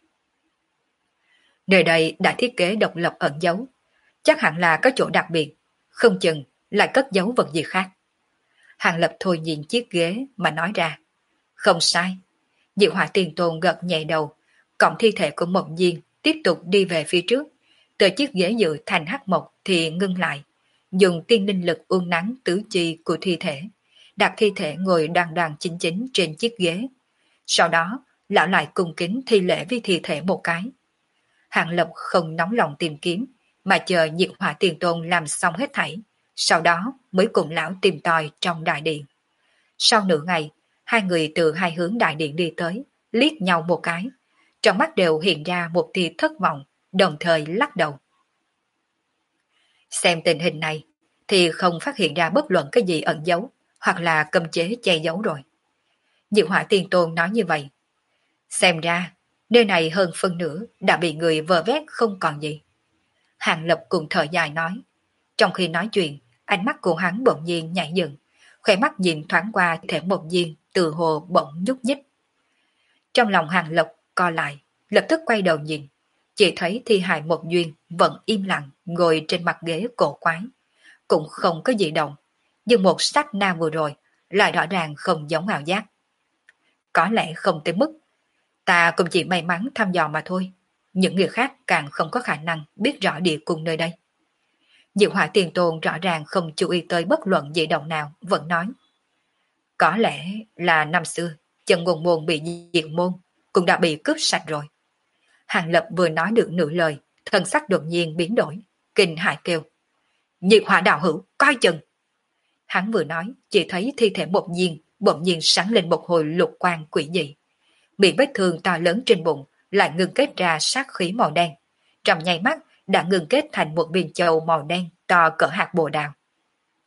Nơi đây đã thiết kế độc lập ẩn giấu, chắc hẳn là có chỗ đặc biệt, không chừng lại cất giấu vật gì khác. Hàng Lập thôi nhìn chiếc ghế mà nói ra. Không sai. Diệu Hỏa Tiên Tôn gật nhẹ đầu, cộng thi thể của Mộng Diên tiếp tục đi về phía trước. Từ chiếc ghế dự thành hắc mộc thì ngưng lại, dùng tiên linh lực uốn nắn tứ chi của thi thể, đặt thi thể ngồi đoan đoan chính chính trên chiếc ghế. Sau đó, lão lại cung kính thi lễ với thi thể một cái. Hàng Lập không nóng lòng tìm kiếm, mà chờ Diệu Hỏa Tiền Tôn làm xong hết thảy, sau đó mới cùng lão tìm tòi trong đại điện. Sau nửa ngày, hai người từ hai hướng đại điện đi tới, liếc nhau một cái, trong mắt đều hiện ra một tia thất vọng, đồng thời lắc đầu. Xem tình hình này, thì không phát hiện ra bất luận cái gì ẩn giấu, hoặc là cấm chế che giấu rồi. Diệu Hỏa Tiên Tôn nói như vậy. Xem ra, nơi này hơn phân nửa đã bị người vơ vét không còn gì. Hàng Lập cùng thở dài nói. Trong khi nói chuyện, ánh mắt của hắn bỗng nhiên nhảy dựng, khóe mắt nhìn thoáng qua thể một viên từ hồ bỗng nhúc nhích. Trong lòng Hàng Lập co lại, lập tức quay đầu nhìn, chỉ thấy thi hài một duyên vẫn im lặng ngồi trên mặt ghế cổ quái, cũng không có gì động, nhưng một sát na vừa rồi lại rõ ràng không giống ảo giác. Có lẽ không tới mức, ta cũng chỉ may mắn thăm dò mà thôi, những người khác càng không có khả năng biết rõ địa cung nơi đây. Diệu Hỏa Tiền Tôn rõ ràng không chú ý tới bất luận dị động nào, vẫn nói. Có lẽ là năm xưa, Chân Ngôn Môn bị diệt môn, cũng đã bị cướp sạch rồi. Hàng Lập vừa nói được nửa lời, thần sắc đột nhiên biến đổi, kinh hãi kêu. Diệt Hỏa đạo hữu, coi chừng! Hắn vừa nói, chỉ thấy thi thể một viên, bỗng nhiên sáng lên một hồi lục quang quỷ dị. Bị vết thương to lớn trên bụng, lại ngừng kết ra sát khí màu đen. Trong nháy mắt, đã ngừng kết thành một viên châu màu đen to cỡ hạt bồ đào.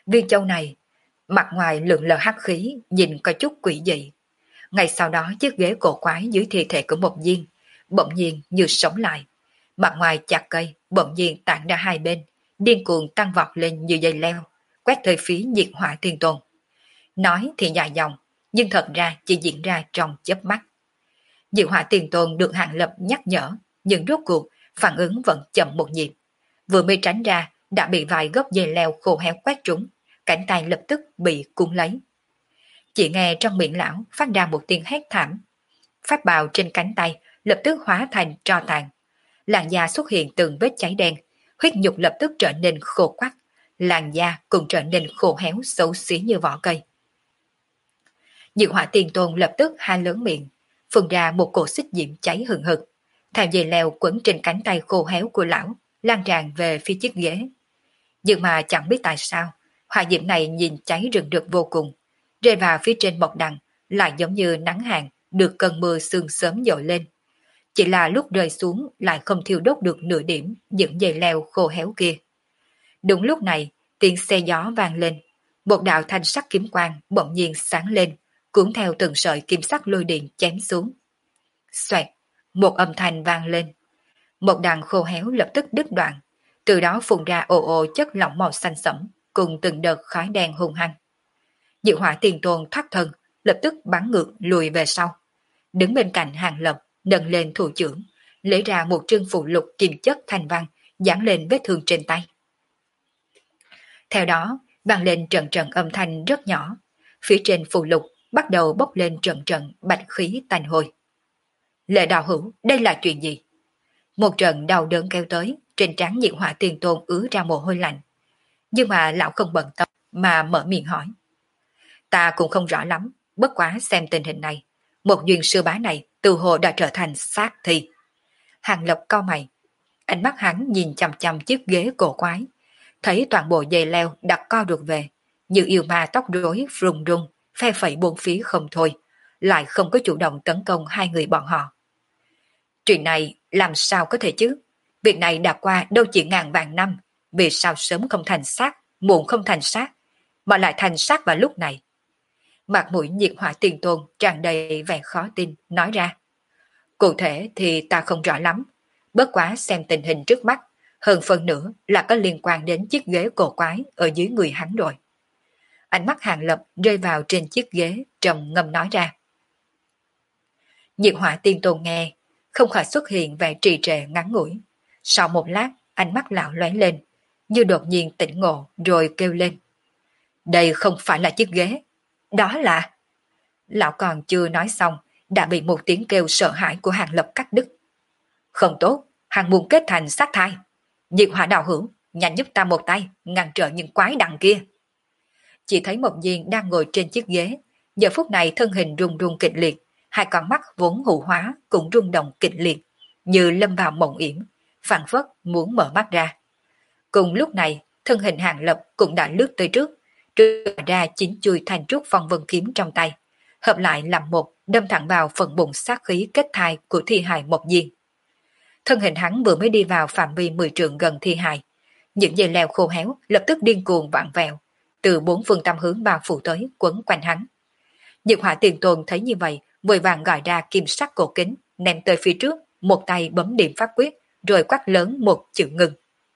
Viên châu này, mặt ngoài lượn lờ hắc khí, nhìn có chút quỷ dị. Ngay sau đó chiếc ghế cổ quái dưới thi thể của Mộc Diên bỗng nhiên như sống lại. Mặt ngoài chặt cây bỗng nhiên tản ra hai bên, điên cuồng tăng vọt lên như dây leo, quét tới phía Nhiệt Hỏa Tiên Tôn. Nói thì dài dòng, nhưng thật ra chỉ diễn ra trong chớp mắt. Nhiệt Hỏa Tiên Tôn được Hàng Lập nhắc nhở, nhưng rốt cuộc phản ứng vẫn chậm một nhịp. Vừa mới tránh ra đã bị vài gốc dây leo khô héo quét trúng, cánh tay lập tức bị cuốn lấy. Chỉ nghe trong miệng lão phát ra một tiếng hét thảm. Pháp bào trên cánh tay lập tức hóa thành tro tàn. Làn da xuất hiện từng vết cháy đen, huyết nhục lập tức trở nên khô quắt, làn da cũng trở nên khô héo xấu xí như vỏ cây. Nhiệt Hỏa Tiên Tôn lập tức há lớn miệng, phun ra một cổ xích diễm cháy hừng hực, theo dây leo quấn trên cánh tay khô héo của lão, lan tràn về phía chiếc ghế. Nhưng mà chẳng biết tại sao, hỏa diễm này nhìn cháy rừng rực vô cùng, rơi vào phía trên mộc đằng, lại giống như nắng hạn được cơn mưa sương sớm dội lên. Chỉ là lúc rơi xuống lại không thiêu đốt được nửa điểm những dây leo khô héo kia. Đúng lúc này, tiếng xe gió vang lên, một đạo thanh sắc kiếm quang bỗng nhiên sáng lên, cuốn theo từng sợi kim sắc lôi điện chém xuống. Xoẹt, một âm thanh vang lên. Một đàn khô héo lập tức đứt đoạn, từ đó phun ra ồ ồ chất lỏng màu xanh sẫm, cùng từng đợt khói đen hung hăng. Diệu Hỏa Tiền Tôn thoát thân, lập tức bắn ngược lùi về sau. Đứng bên cạnh Hàng Lập, nâng lên thủ trưởng, lấy ra một trương phụ lục kim chất thanh văn, dán lên vết thương trên tay. Theo đó, vang lên trận trận âm thanh rất nhỏ. Phía trên phụ lục bắt đầu bốc lên trận trận bạch khí tanh hôi. Lệ đạo hữu, đây là chuyện gì? Một trận đau đớn kéo tới, trên trán Nhiệt Hỏa Tiền Tôn ứa ra mồ hôi lạnh. Nhưng mà lão không bận tâm, mà mở miệng hỏi. Ta cũng không rõ lắm, bất quá xem tình hình này. Một duyên sư bá này từ hồ đã trở thành sát thi. Hàng Lập cau mày. Ánh mắt hắn nhìn chằm chằm chiếc ghế cổ quái. Thấy toàn bộ dây leo đặt co được về. Như yêu ma tóc rối rung rung, phe phẩy bốn phía không thôi. Lại không có chủ động tấn công hai người bọn họ. Chuyện này làm sao có thể chứ? Việc này đã qua đâu chỉ ngàn vạn năm. Vì sao sớm không thành sát, muộn không thành sát, mà lại thành sát vào lúc này? Mặt mũi Nhiệt Hỏa Tiền Tôn tràn đầy vẻ khó tin, nói ra. Cụ thể thì ta không rõ lắm, bất quá xem tình hình trước mắt, hơn phần nữa là có liên quan đến chiếc ghế cổ quái ở dưới người hắn rồi. Ánh mắt Hàng Lập rơi vào trên chiếc ghế, trầm ngâm nói ra. Nhiệt Hỏa Tiên Tôn nghe, không khỏi xuất hiện vẻ trì trệ ngắn ngủi. Sau một lát, ánh mắt lão lóe lên, như đột nhiên tỉnh ngộ rồi kêu lên. Đây không phải là chiếc ghế, đó là... Lão còn chưa nói xong, đã bị một tiếng kêu sợ hãi của Hàng Lập cắt đứt. Không tốt, Hàng muốn kết thành sát thai. Nhiệt Hỏa đạo hữu, nhanh giúp ta một tay, ngăn trở những quái đằng kia. Chỉ thấy Mộc Diên đang ngồi trên chiếc ghế, giờ phút này thân hình rung rung kịch liệt, hai con mắt vốn hủ hóa cũng rung động kịch liệt, như lâm vào mộng yểm, phảng phất muốn mở mắt ra. Cùng lúc này, thân hình Hàng Lập cũng đã lướt tới trước, đưa ra chính chui thành trúc phong vân kiếm trong tay, hợp lại làm một, đâm thẳng vào phần bụng sát khí kết thai của thi hài Mộc Diên. Thân hình hắn vừa mới đi vào phạm vi 10 trượng gần thi hài, những dây leo khô héo lập tức điên cuồng vặn vẹo, từ bốn phương tám hướng bao phủ tới quấn quanh hắn. Nhiệt Hỏa Tiền Tôn thấy như vậy, vội vàng gọi ra kim sắc cổ kính, ném tới phía trước, một tay bấm điểm pháp quyết, rồi quát lớn một chữ ngừng.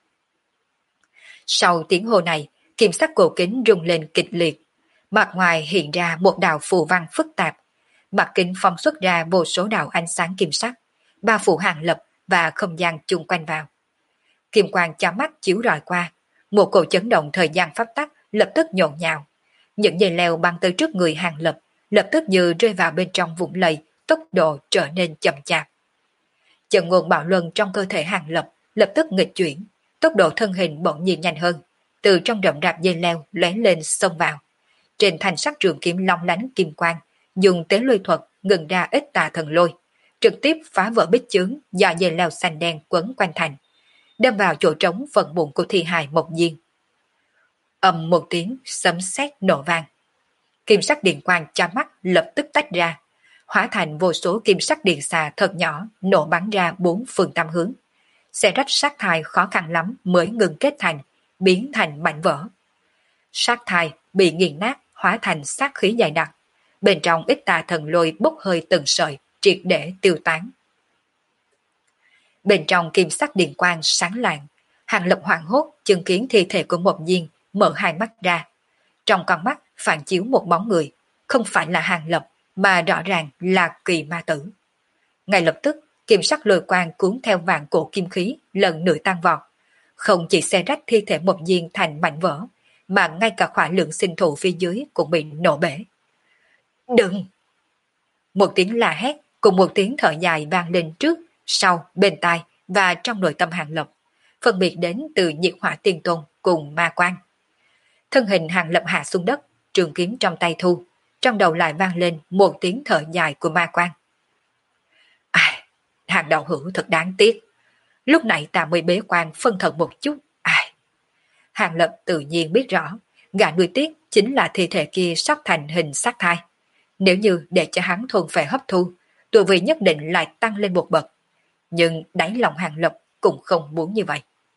Sau tiếng hô này, kim sắc cổ kính rung lên kịch liệt, mặt ngoài hiện ra một đạo phù văn phức tạp, mặt kính phóng xuất ra vô số đạo ánh sáng kim sắc, bao phủ Hàng Lập và không gian chung quanh vào. Kim quang chói mắt chiếu rọi qua, một cổ chấn động thời gian pháp tắc lập tức nhộn nhạo. Những dây leo băng tới trước người Hàng Lập, lập tức như rơi vào bên trong vũng lầy, tốc độ trở nên chậm chạp. Chân ngôn bạo luân trong cơ thể Hàng Lập lập tức nghịch chuyển, tốc độ thân hình bỗng nhiên nhanh hơn, từ trong rậm rạp dây leo lóe lên xông vào. Trên thanh sắc trường kiếm long lánh kim quang, dùng tế lôi thuật ngừng ra ít tà thần lôi, trực tiếp phá vỡ bích chướng do dây leo xanh đen quấn quanh thành, đâm vào chỗ trống phần bụng của thi hài Mộc Diên. Ầm một tiếng sấm sét nổ vang. Kim sắc điện quang chói mắt lập tức tách ra, hóa thành vô số kim sắc điện xà thật nhỏ nổ bắn ra bốn phương tám hướng. Xe rách sát thai khó khăn lắm mới ngừng kết thành, biến thành mảnh vỡ. sát thai bị nghiền nát hóa thành sát khí dày đặc. Bên trong ít tà thần lôi bốc hơi từng sợi, triệt để tiêu tán. Bên trong kim sắc điện quang sáng lạng, Hàng Lập hoảng hốt chứng kiến thi thể của Mộng Nhiên mở hai mắt ra. Trong con mắt phản chiếu một bóng người, không phải là Hàng Lập mà rõ ràng là Kỳ Ma Tử. Ngay lập tức, kim sắc lôi quang cuốn theo vạn cổ kim khí lần nữa tăng vọt, không chỉ xé rách thi thể Mộng Nhiên thành mảnh vỡ, mà ngay cả khỏa lượng sinh thụ phía dưới cũng bị nổ bể. Đừng! Một tiếng la hét cùng một tiếng thở dài vang lên trước, sau, bên tai và trong nội tâm Hàng Lập, phân biệt đến từ Nhiệt Hỏa Tiên Tôn cùng Ma Quan. Thân hình Hàng Lập hạ xuống đất, trường kiếm trong tay thu, trong đầu lại vang lên một tiếng thở dài của Ma Quan. Hàng đạo hữu thật đáng tiếc, lúc này ta mới bế quan phân thần một chút. Hàng Lập tự nhiên biết rõ, gã nuôi tiếc chính là thi thể kia sắp thành hình sát thai. Nếu như để cho hắn thuần phệ hấp thu, tuổi vị nhất định lại tăng lên một bậc. Nhưng đáy lòng Hàng Lập cũng không muốn như vậy.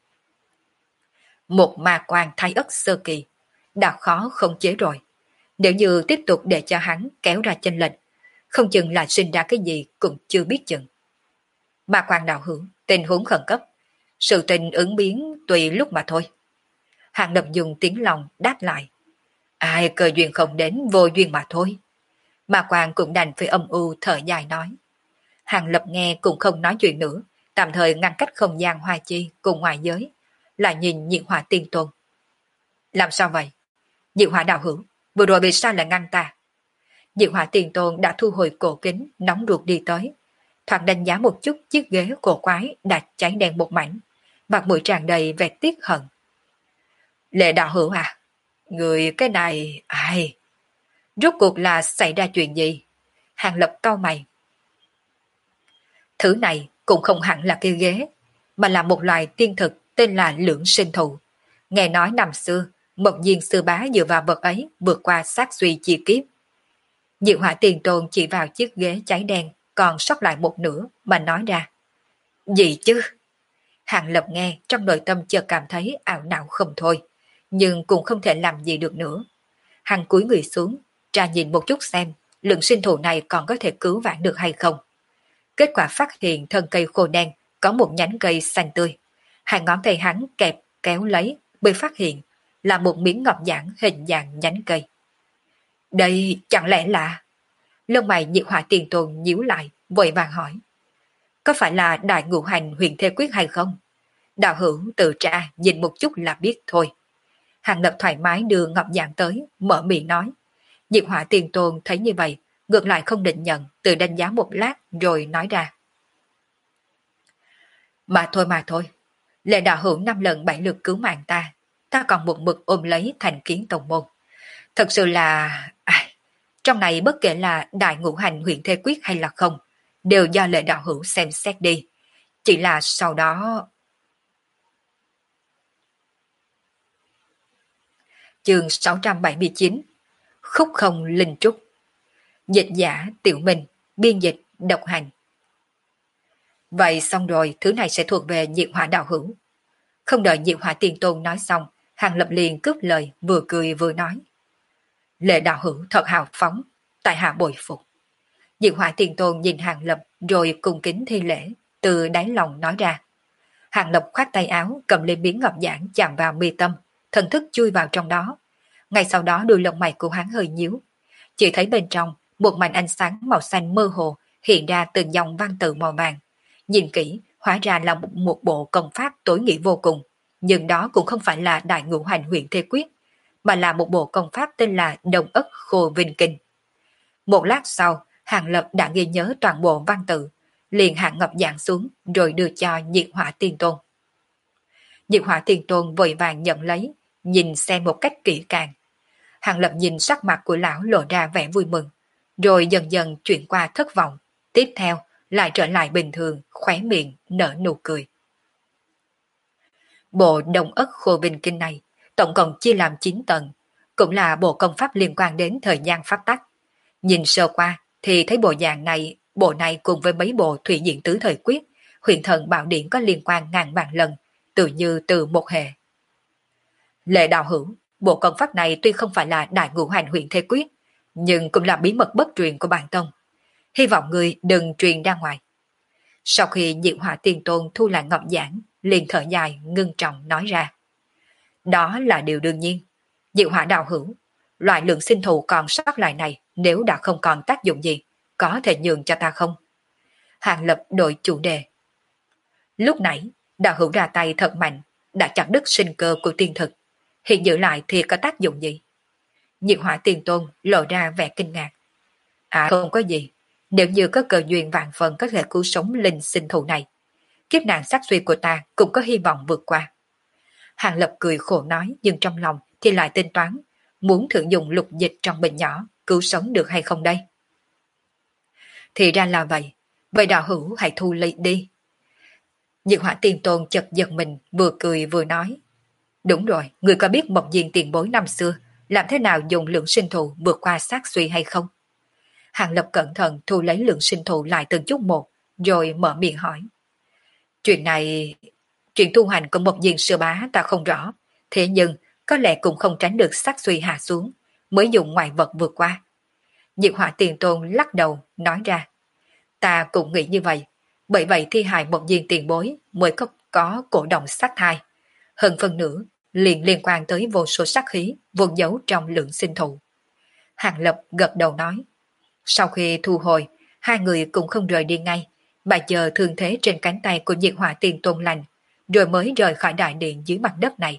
Một ma quan thái ất sơ kỳ, đã khó không chế rồi. Nếu như tiếp tục để cho hắn kéo ra chênh lệch, không chừng là sinh ra cái gì cũng chưa biết chừng. Ma quan đạo hữu, tình huống khẩn cấp, sự tình ứng biến tùy lúc mà thôi. Hàng Lập dùng tiếng lòng đáp lại. Ai cơ duyên không đến vô duyên mà thôi. Ma quan cũng đành phải âm u thở dài nói. Hàng Lập nghe cũng không nói chuyện nữa, tạm thời ngăn cách không gian hoa chi cùng ngoài giới, lại nhìn Nhiệt Hỏa Tiên Tôn. Làm sao vậy? Nhiệt Hỏa đạo hữu, vừa rồi vì sao lại ngăn ta? Nhiệt Hỏa Tiên Tôn đã thu hồi cổ kính, nóng ruột đi tới. Thoạt đánh giá một chút chiếc ghế cổ quái đã cháy đen một mảnh, mặt mũi tràn đầy vẻ tiếc hận. Lệ đạo hữu à? Người cái này... ai? Rốt cuộc là xảy ra chuyện gì? Hàng Lập cau mày. Thứ này cũng không hẳn là cái ghế, mà là một loài tiên thực tên là lưỡng sinh thụ. Nghe nói năm xưa, Mộng Nhiên sư bá dựa vào vật ấy vượt qua sát suy chi kiếp. Diệu Hỏa Tiền Tôn chỉ vào chiếc ghế cháy đen còn sót lại một nửa mà nói ra. Gì chứ? Hàng Lập nghe trong nội tâm chợt cảm thấy ảo não không thôi, nhưng cũng không thể làm gì được nữa. Hắn cúi người xuống, tra nhìn một chút xem lượng sinh thụ này còn có thể cứu vãn được hay không. Kết quả phát hiện thân cây khô đen có một nhánh cây xanh tươi. Hai ngón tay hắn kẹp kéo lấy mới phát hiện là một miếng ngọc giản hình dạng nhánh cây. Đây chẳng lẽ là... Lông mày Nhiệt Hỏa Tiền Tôn nhíu lại, vội vàng hỏi. Có phải là đại ngũ hành huyền thê quyết hay không? Đạo hữu tự tra nhìn một chút là biết thôi. Hàng Lập thoải mái đưa ngọc giản tới, mở miệng nói. Nhiệt Hỏa Tiền Tôn thấy như vậy, ngược lại không định nhận, tự đánh giá một lát rồi nói ra. Mà thôi, Lệ đạo hữu 5 lần 7 lượt cứu mạng ta còn một mực ôm lấy thành kiến tông môn. Thật sự là... trong này bất kể là đại ngũ hành huyền thê quyết hay là không, đều do Lệ đạo hữu xem xét đi. Chỉ là sau đó... Chương 679 Khúc không linh trúc. Dịch giả Tiểu Minh, biên dịch độc hành. Vậy xong rồi, thứ này sẽ thuộc về Nhiệt Hỏa đạo hữu. Không đợi Nhiệt Hỏa Tiên Tôn nói xong, Hàng Lập liền cướp lời, vừa cười vừa nói. Lệ đạo hữu thật hào phóng, tại hạ bội phục. Nhiệt Hỏa Tiên Tôn nhìn Hàng Lập rồi cung kính thi lễ, từ đáy lòng nói ra. Hàng Lập khoát tay áo, cầm lên miếng ngọc giản chạm vào mi tâm, thần thức chui vào trong đó. Ngay sau đó đôi lông mày của hắn hơi nhíu, chỉ thấy bên trong một mảnh ánh sáng màu xanh mơ hồ hiện ra từng dòng văn tự màu vàng. Nhìn kỹ, hóa ra là một bộ công pháp tối nghĩa vô cùng, nhưng đó cũng không phải là đại ngũ hành huyền thê quyết, mà là một bộ công pháp tên là Đồng Ất Khô Vinh Kinh. Một lát sau, Hàng Lập đã ghi nhớ toàn bộ văn tự, liền hạ ngọc giản xuống rồi đưa cho Nhiệt Hỏa Tiên Tôn. Nhiệt Hỏa Tiên Tôn vội vàng nhận lấy, nhìn xem một cách kỹ càng. Hàng Lập nhìn sắc mặt của lão lộ ra vẻ vui mừng, rồi dần dần chuyển qua thất vọng, tiếp theo lại trở lại bình thường, khóe miệng nở nụ cười. Bộ Đồng Ất Khô Vinh Kinh này tổng cộng chia làm 9 tầng, cũng là bộ công pháp liên quan đến thời gian pháp tắc. Nhìn sơ qua thì thấy bộ này cùng với mấy bộ thủy diện tứ thời quyết, huyền thần bảo điển có liên quan ngàn vạn lần, tự như từ một hệ. Lệ đạo hữu, Bộ công pháp này tuy không phải là đại ngũ hành huyền thế quyết, nhưng cũng là bí mật bất truyền của bản tông. Hy vọng người đừng truyền ra ngoài. Sau khi Diệu Hỏa Tiên Tôn thu lại ngọc giảng, liền thở dài, ngưng trọng nói ra. Đó là điều đương nhiên. Diệu Hỏa đạo hữu, loại lượng sinh thù còn sót lại này nếu đã không còn tác dụng gì, có thể nhường cho ta không? Hàng Lập đổi chủ đề. Lúc nãy, đạo hữu ra tay thật mạnh, đã chặt đứt sinh cơ của tiên thực. Hiện giữ lại thì có tác dụng gì? Diệu Hỏa Tiên Tôn lộ ra vẻ kinh ngạc. À không có gì, nếu như có cơ duyên vạn phần có thể cứu sống linh sinh thù này, kiếp nạn sát suy của ta cũng có hy vọng vượt qua. Hàng Lập cười khổ nói, nhưng trong lòng thì lại tính toán, muốn thử dùng lục dịch trong bình nhỏ, cứu sống được hay không đây? Thì ra là vậy, vậy đạo hữu hãy thu lấy đi. Diệu Hỏa Tiên Tôn chợt giật mình, vừa cười vừa nói. Đúng rồi, người có biết Mộc Diên tiền bối năm xưa làm thế nào dùng lượng sinh thù vượt qua sát suy hay không? Hàng Lập cẩn thận thu lấy lượng sinh thù lại từng chút một, rồi mở miệng hỏi. Chuyện này, chuyện tu hành của Mộc Diên sư bá ta không rõ, thế nhưng có lẽ cũng không tránh được sát suy hạ xuống, mới dùng ngoại vật vượt qua. Diệu Hỏa Tiền Tôn lắc đầu, nói ra. Ta cũng nghĩ như vậy, bởi vậy thi hài Mộc Diên tiền bối mới có cổ động sát thai. Hơn phần nữa, liền liên quan tới vô số sát khí vốn giấu trong lượng sinh thụ. Hàng Lập gật đầu nói. Sau khi thu hồi, hai người cũng không rời đi ngay, mà chờ thương thế trên cánh tay của Diệt Hỏa Tiên Tôn lành, rồi mới rời khỏi đại điện dưới mặt đất này.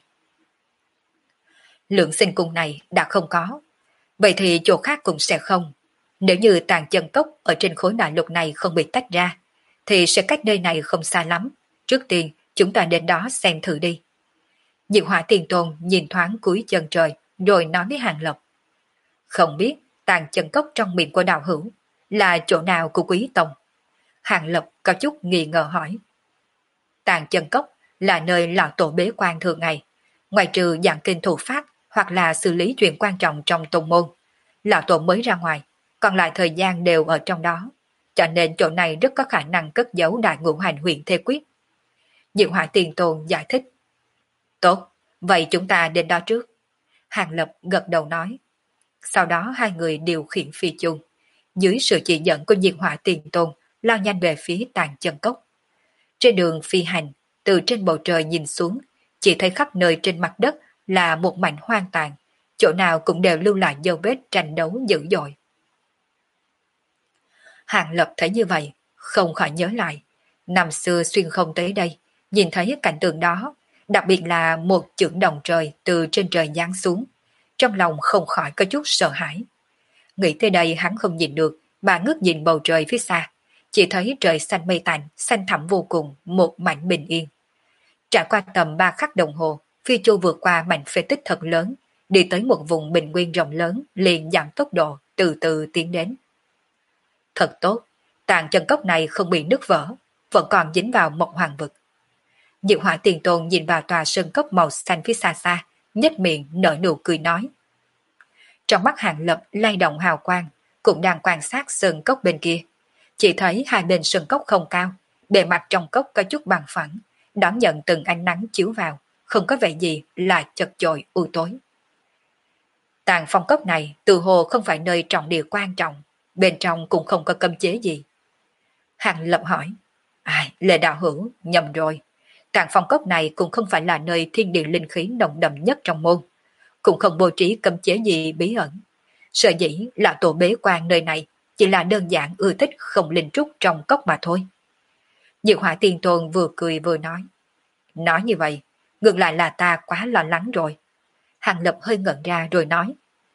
Lượng sinh cung này đã không có, vậy thì chỗ khác cũng sẽ không. Nếu như tàn chân cốc ở trên khối đại lục này không bị tách ra, thì sẽ cách nơi này không xa lắm. Trước tiên, chúng ta đến đó xem thử đi. Diệt Hỏa Tiên Tôn nhìn thoáng cuối chân trời, rồi nói với Hàng Lập. Không biết tàn chân cốc trong miệng của đạo hữu là chỗ nào của quý tông? Hàng Lập có chút nghi ngờ hỏi. Tàn chân cốc là nơi lão tổ bế quan thường ngày, ngoài trừ giảng kinh thủ pháp hoặc là xử lý chuyện quan trọng trong tông môn, lão tổ mới ra ngoài, còn lại thời gian đều ở trong đó, cho nên chỗ này rất có khả năng cất giấu đại ngũ hành huyền thế quyết. Diệu Hỏa Tiên Tôn giải thích. Tốt, vậy chúng ta đến đó trước. Hàng Lập gật đầu nói. Sau đó hai người điều khiển phi chung, dưới sự chỉ dẫn của Diệt Hỏa Tiên Tôn lao nhanh về phía tàn chân cốc. Trên đường phi hành, từ trên bầu trời nhìn xuống, chỉ thấy khắp nơi trên mặt đất là một mảnh hoang tàn, chỗ nào cũng đều lưu lại dấu vết tranh đấu dữ dội. Hàng Lập thấy như vậy, không khỏi nhớ lại, năm xưa xuyên không tới đây, nhìn thấy cảnh tượng đó, đặc biệt là một chưởng đồng trời từ trên trời giáng xuống, trong lòng không khỏi có chút sợ hãi. Nghĩ tới đây hắn không nhìn được, mà ngước nhìn bầu trời phía xa, chỉ thấy trời xanh mây tạnh, xanh thẳm vô cùng, một mảnh bình yên. Trải qua tầm 3 khắc đồng hồ, phi chu vượt qua mảnh phế tích thật lớn, đi tới một vùng bình nguyên rộng lớn, liền giảm tốc độ, từ từ tiến đến. Thật tốt, tàn chân cốc này không bị nứt vỡ, vẫn còn dính vào một hoàng vực. Diệu Hỏa Tiền Tôn nhìn vào tòa sơn cốc màu xanh phía xa xa, nhếch miệng nở nụ cười nói. Trong mắt Hàng Lập lay động hào quang, cũng đang quan sát sơn cốc bên kia. Chỉ thấy hai bên sơn cốc không cao, bề mặt trong cốc có chút bằng phẳng, đón nhận từng ánh nắng chiếu vào, không có vẻ gì là chật chội u tối. Tàn phong cốc này từ hồ không phải nơi trọng địa quan trọng, bên trong cũng không có cấm chế gì. Hàng Lập hỏi, ai, Lệ đạo hữu, nhầm rồi. Tàn phong cốc này cũng không phải là nơi thiên địa linh khí nồng đậm nhất trong môn, cũng không bố trí cấm chế gì bí ẩn. Sở dĩ là tổ bế quan nơi này chỉ là đơn giản ưa thích không linh trúc trong cốc mà thôi. Diệu Hỏa Tiên Tôn vừa cười vừa nói. Nói như vậy, ngược lại là ta quá lo lắng rồi. Hàng Lập hơi ngẩn ra rồi nói.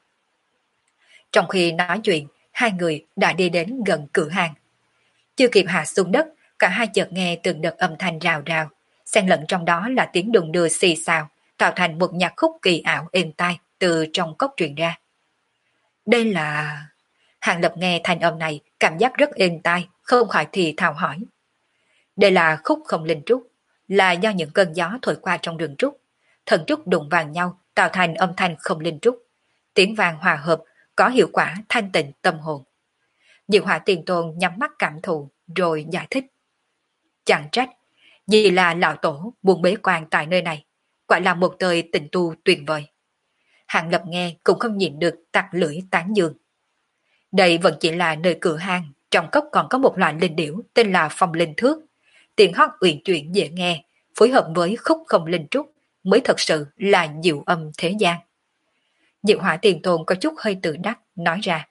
Trong khi nói chuyện, hai người đã đi đến gần cửa hàng. Chưa kịp hạ xuống đất, cả hai chợt nghe từng đợt âm thanh rào rào, xen lẫn trong đó là tiếng đùng đưa xì xào, tạo thành một nhạc khúc kỳ ảo êm tai từ trong cốc truyền ra. Đây là... Hàng Lập nghe thanh âm này cảm giác rất êm tai, không khỏi thì thào hỏi. Đây là khúc không linh trúc, là do những cơn gió thổi qua trong rừng trúc. Thần trúc đụng vào nhau tạo thành âm thanh không linh trúc. Tiếng vang hòa hợp có hiệu quả thanh tịnh tâm hồn. Diệu Hỏa Tiền Tôn nhắm mắt cảm thụ rồi giải thích. Chẳng trách, vì là lão tổ buồn bế quan tại nơi này, quả là một đời tịnh tu tuyệt vời. Hàng Lập nghe cũng không nhịn được tặc lưỡi tán dương. Đây vẫn chỉ là nơi cửa hang, trong cốc còn có một loại linh điểu tên là phong linh thước. Tiếng hót uyển chuyển dễ nghe, phối hợp với khúc không linh trúc mới thật sự là diệu âm thế gian. Diệu Hỏa Tiền Tôn có chút hơi tự đắc nói ra.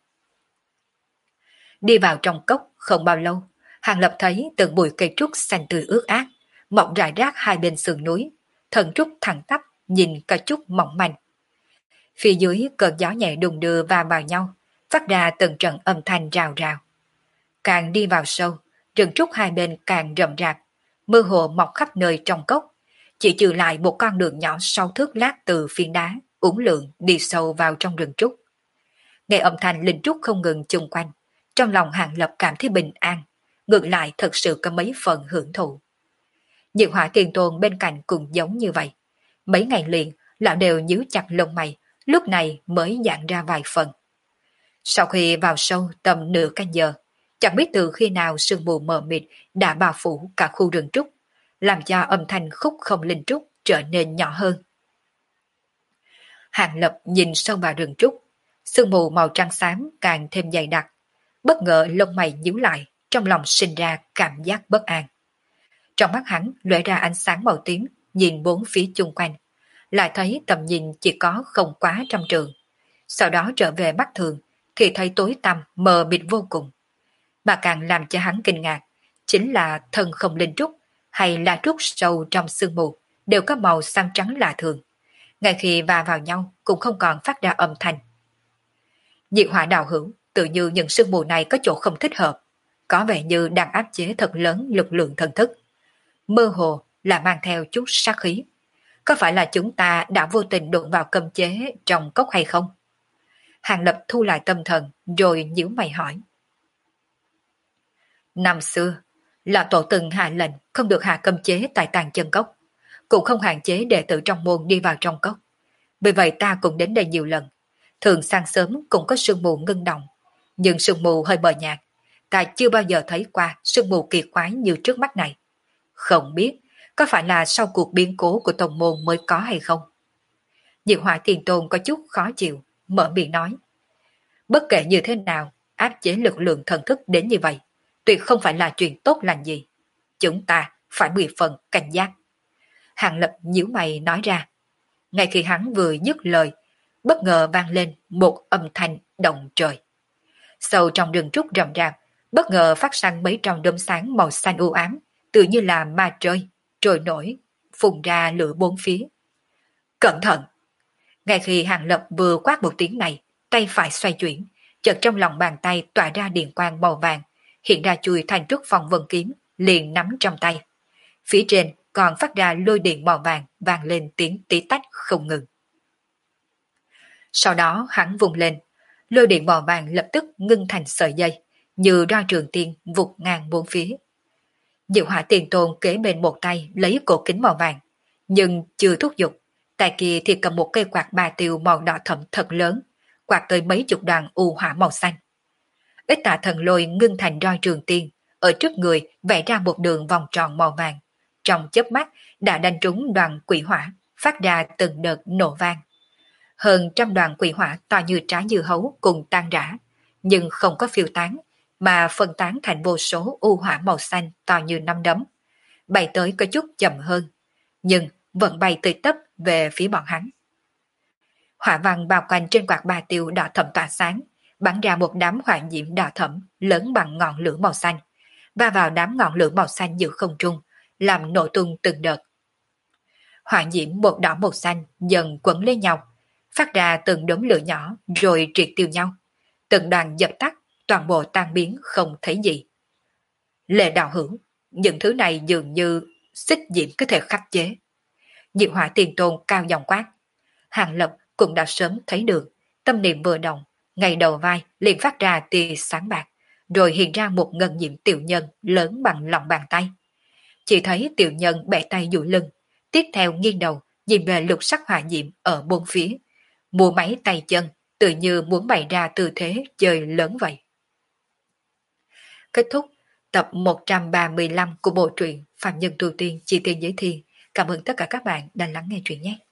Đi vào trong cốc không bao lâu, Hàng Lập thấy từng bụi cây trúc xanh tươi ướt át, mọc rải rác hai bên sườn núi, thân trúc thẳng tắp, nhìn có chút mỏng manh. Phía dưới cơn gió nhẹ đùng đưa vào nhau, phát ra từng trận âm thanh rào rào. Càng đi vào sâu, rừng trúc hai bên càng rậm rạp, mơ hồ mọc khắp nơi trong cốc, chỉ trừ lại một con đường nhỏ 6 thước lát từ phiến đá, uốn lượn đi sâu vào trong rừng trúc. Nghe âm thanh linh trúc không ngừng chung quanh, trong lòng Hàng Lập cảm thấy bình an, ngược lại thật sự có mấy phần hưởng thụ. Diệu Hỏa Tiền Tôn bên cạnh cũng giống như vậy. Mấy ngày liền, lão đều nhíu chặt lông mày, lúc này mới giãn ra vài phần. Sau khi vào sâu tầm nửa canh giờ, chẳng biết từ khi nào sương mù mờ mịt đã bao phủ cả khu rừng trúc, làm cho âm thanh khúc không linh trúc trở nên nhỏ hơn. Hàng Lập nhìn sâu vào rừng trúc, sương mù màu trắng xám càng thêm dày đặc, bất ngờ lông mày nhíu lại, trong lòng sinh ra cảm giác bất an. Trong mắt hắn lóe ra ánh sáng màu tím, nhìn bốn phía chung quanh, lại thấy tầm nhìn chỉ có không quá 100 trượng. Sau đó trở về mắt thường, thì thấy tối tăm mờ mịt vô cùng. Mà càng làm cho hắn kinh ngạc, chính là thân không linh trúc hay là trúc sâu trong sương mù đều có màu xám trắng lạ thường. Ngay khi va vào nhau cũng không còn phát ra âm thanh. Diệu Hỏa đạo hữu, tự như những sương mù này có chỗ không thích hợp, có vẻ như đang áp chế thật lớn lực lượng thần thức. Mơ hồ là mang theo chút sát khí. Có phải là chúng ta đã vô tình đụng vào cấm chế trong cốc hay không? Hàng Lập thu lại tâm thần rồi nhíu mày hỏi. Năm xưa, là tổ từng hạ lệnh không được hạ cấm chế tại Tàn Chân Cốc, cũng không hạn chế đệ tử trong môn đi vào trong cốc. Vì vậy ta cũng đến đây nhiều lần, thường sáng sớm cũng có sương mù ngưng động, nhưng sương mù hơi mờ nhạt, ta chưa bao giờ thấy qua sương mù kỳ quái như trước mắt này. Không biết có phải là sau cuộc biến cố của tông môn mới có hay không? Diệu Hỏa Tiền Tôn có chút khó chịu, mở miệng nói. Bất kể như thế nào, áp chế lực lượng thần thức đến như vậy, tuyệt không phải là chuyện tốt lành gì. Chúng ta phải 10 phần cảnh giác. Hàng Lập nhíu mày nói ra. Ngay khi hắn vừa dứt lời, bất ngờ vang lên một âm thanh động trời. Sâu trong rừng trúc rậm rạp, bất ngờ phát sang mấy trong đốm sáng màu xanh u ám, tự như là ma trời, trôi nổi, phun ra lửa bốn phía. Cẩn thận! Ngay khi Hàng Lập vừa quát một tiếng này, tay phải xoay chuyển, chợt trong lòng bàn tay tỏa ra điện quang màu vàng, hiện ra chui thành trúc phong vân kiếm, liền nắm trong tay. Phía trên còn phát ra lôi điện màu vàng vang lên tiếng tí tách không ngừng. Sau đó hắn vùng lên, lôi điện màu vàng lập tức ngưng thành sợi dây, như đoan trường tiên vụt ngang bốn phía. Diệu Hỏa Tiền Tôn kế bên một tay lấy cổ kính màu vàng, nhưng chưa thúc giục, tay kia thì cầm một cây quạt bà tiêu màu đỏ thẫm thật lớn, quạt tới mấy chục đoàn u hỏa màu xanh. Ít Tà Thần Lôi ngưng thành roi trường tiên, ở trước người vẽ ra một đường vòng tròn màu vàng, trong chớp mắt đã đánh trúng đoàn quỷ hỏa, phát ra từng đợt nổ vang. Hơn 100 đoàn quỷ hỏa to như trái dưa hấu cùng tan rã, nhưng không có phiêu tán, mà phân tán thành vô số u hỏa màu xanh to như nắm đấm. Bay tới có chút chậm hơn, nhưng vẫn bay tới tấp về phía bọn hắn. Hỏa văn bao quanh trên quạt bà tiêu đỏ thẫm tỏa sáng, bắn ra một đám hỏa diễm đỏ thẫm lớn bằng ngọn lửa màu xanh, va vào đám ngọn lửa màu xanh giữa không trung, làm nổ tung từng đợt. Hỏa diễm một đỏ một xanh dần quấn lên nhau, phát ra từng đốm lửa nhỏ rồi triệt tiêu nhau. Từng đoàn dập tắt, toàn bộ tan biến không thấy gì. Lệ đạo hữu, những thứ này dường như xích diễm có thể khắc chế. Diệu Hỏa Tiền Tôn cao giọng quát. Hàng Lập cũng đã sớm thấy được, tâm niệm vừa động, ngay đầu vai liền phát ra tia sáng bạc, rồi hiện ra một ngân diễm tiểu nhân lớn bằng lòng bàn tay. Chỉ thấy tiểu nhân bẻ tay duỗi lưng, tiếp theo nghiêng đầu nhìn về lục sắc hỏa diễm ở bốn phía, múa máy tay chân, tự như muốn bày ra tư thế chơi lớn vậy. Kết thúc tập 135 của bộ truyện Phạm Nhân Tu Tiên Chi Tiên Giới Thiên. Cảm ơn tất cả các bạn đã lắng nghe truyện nhé.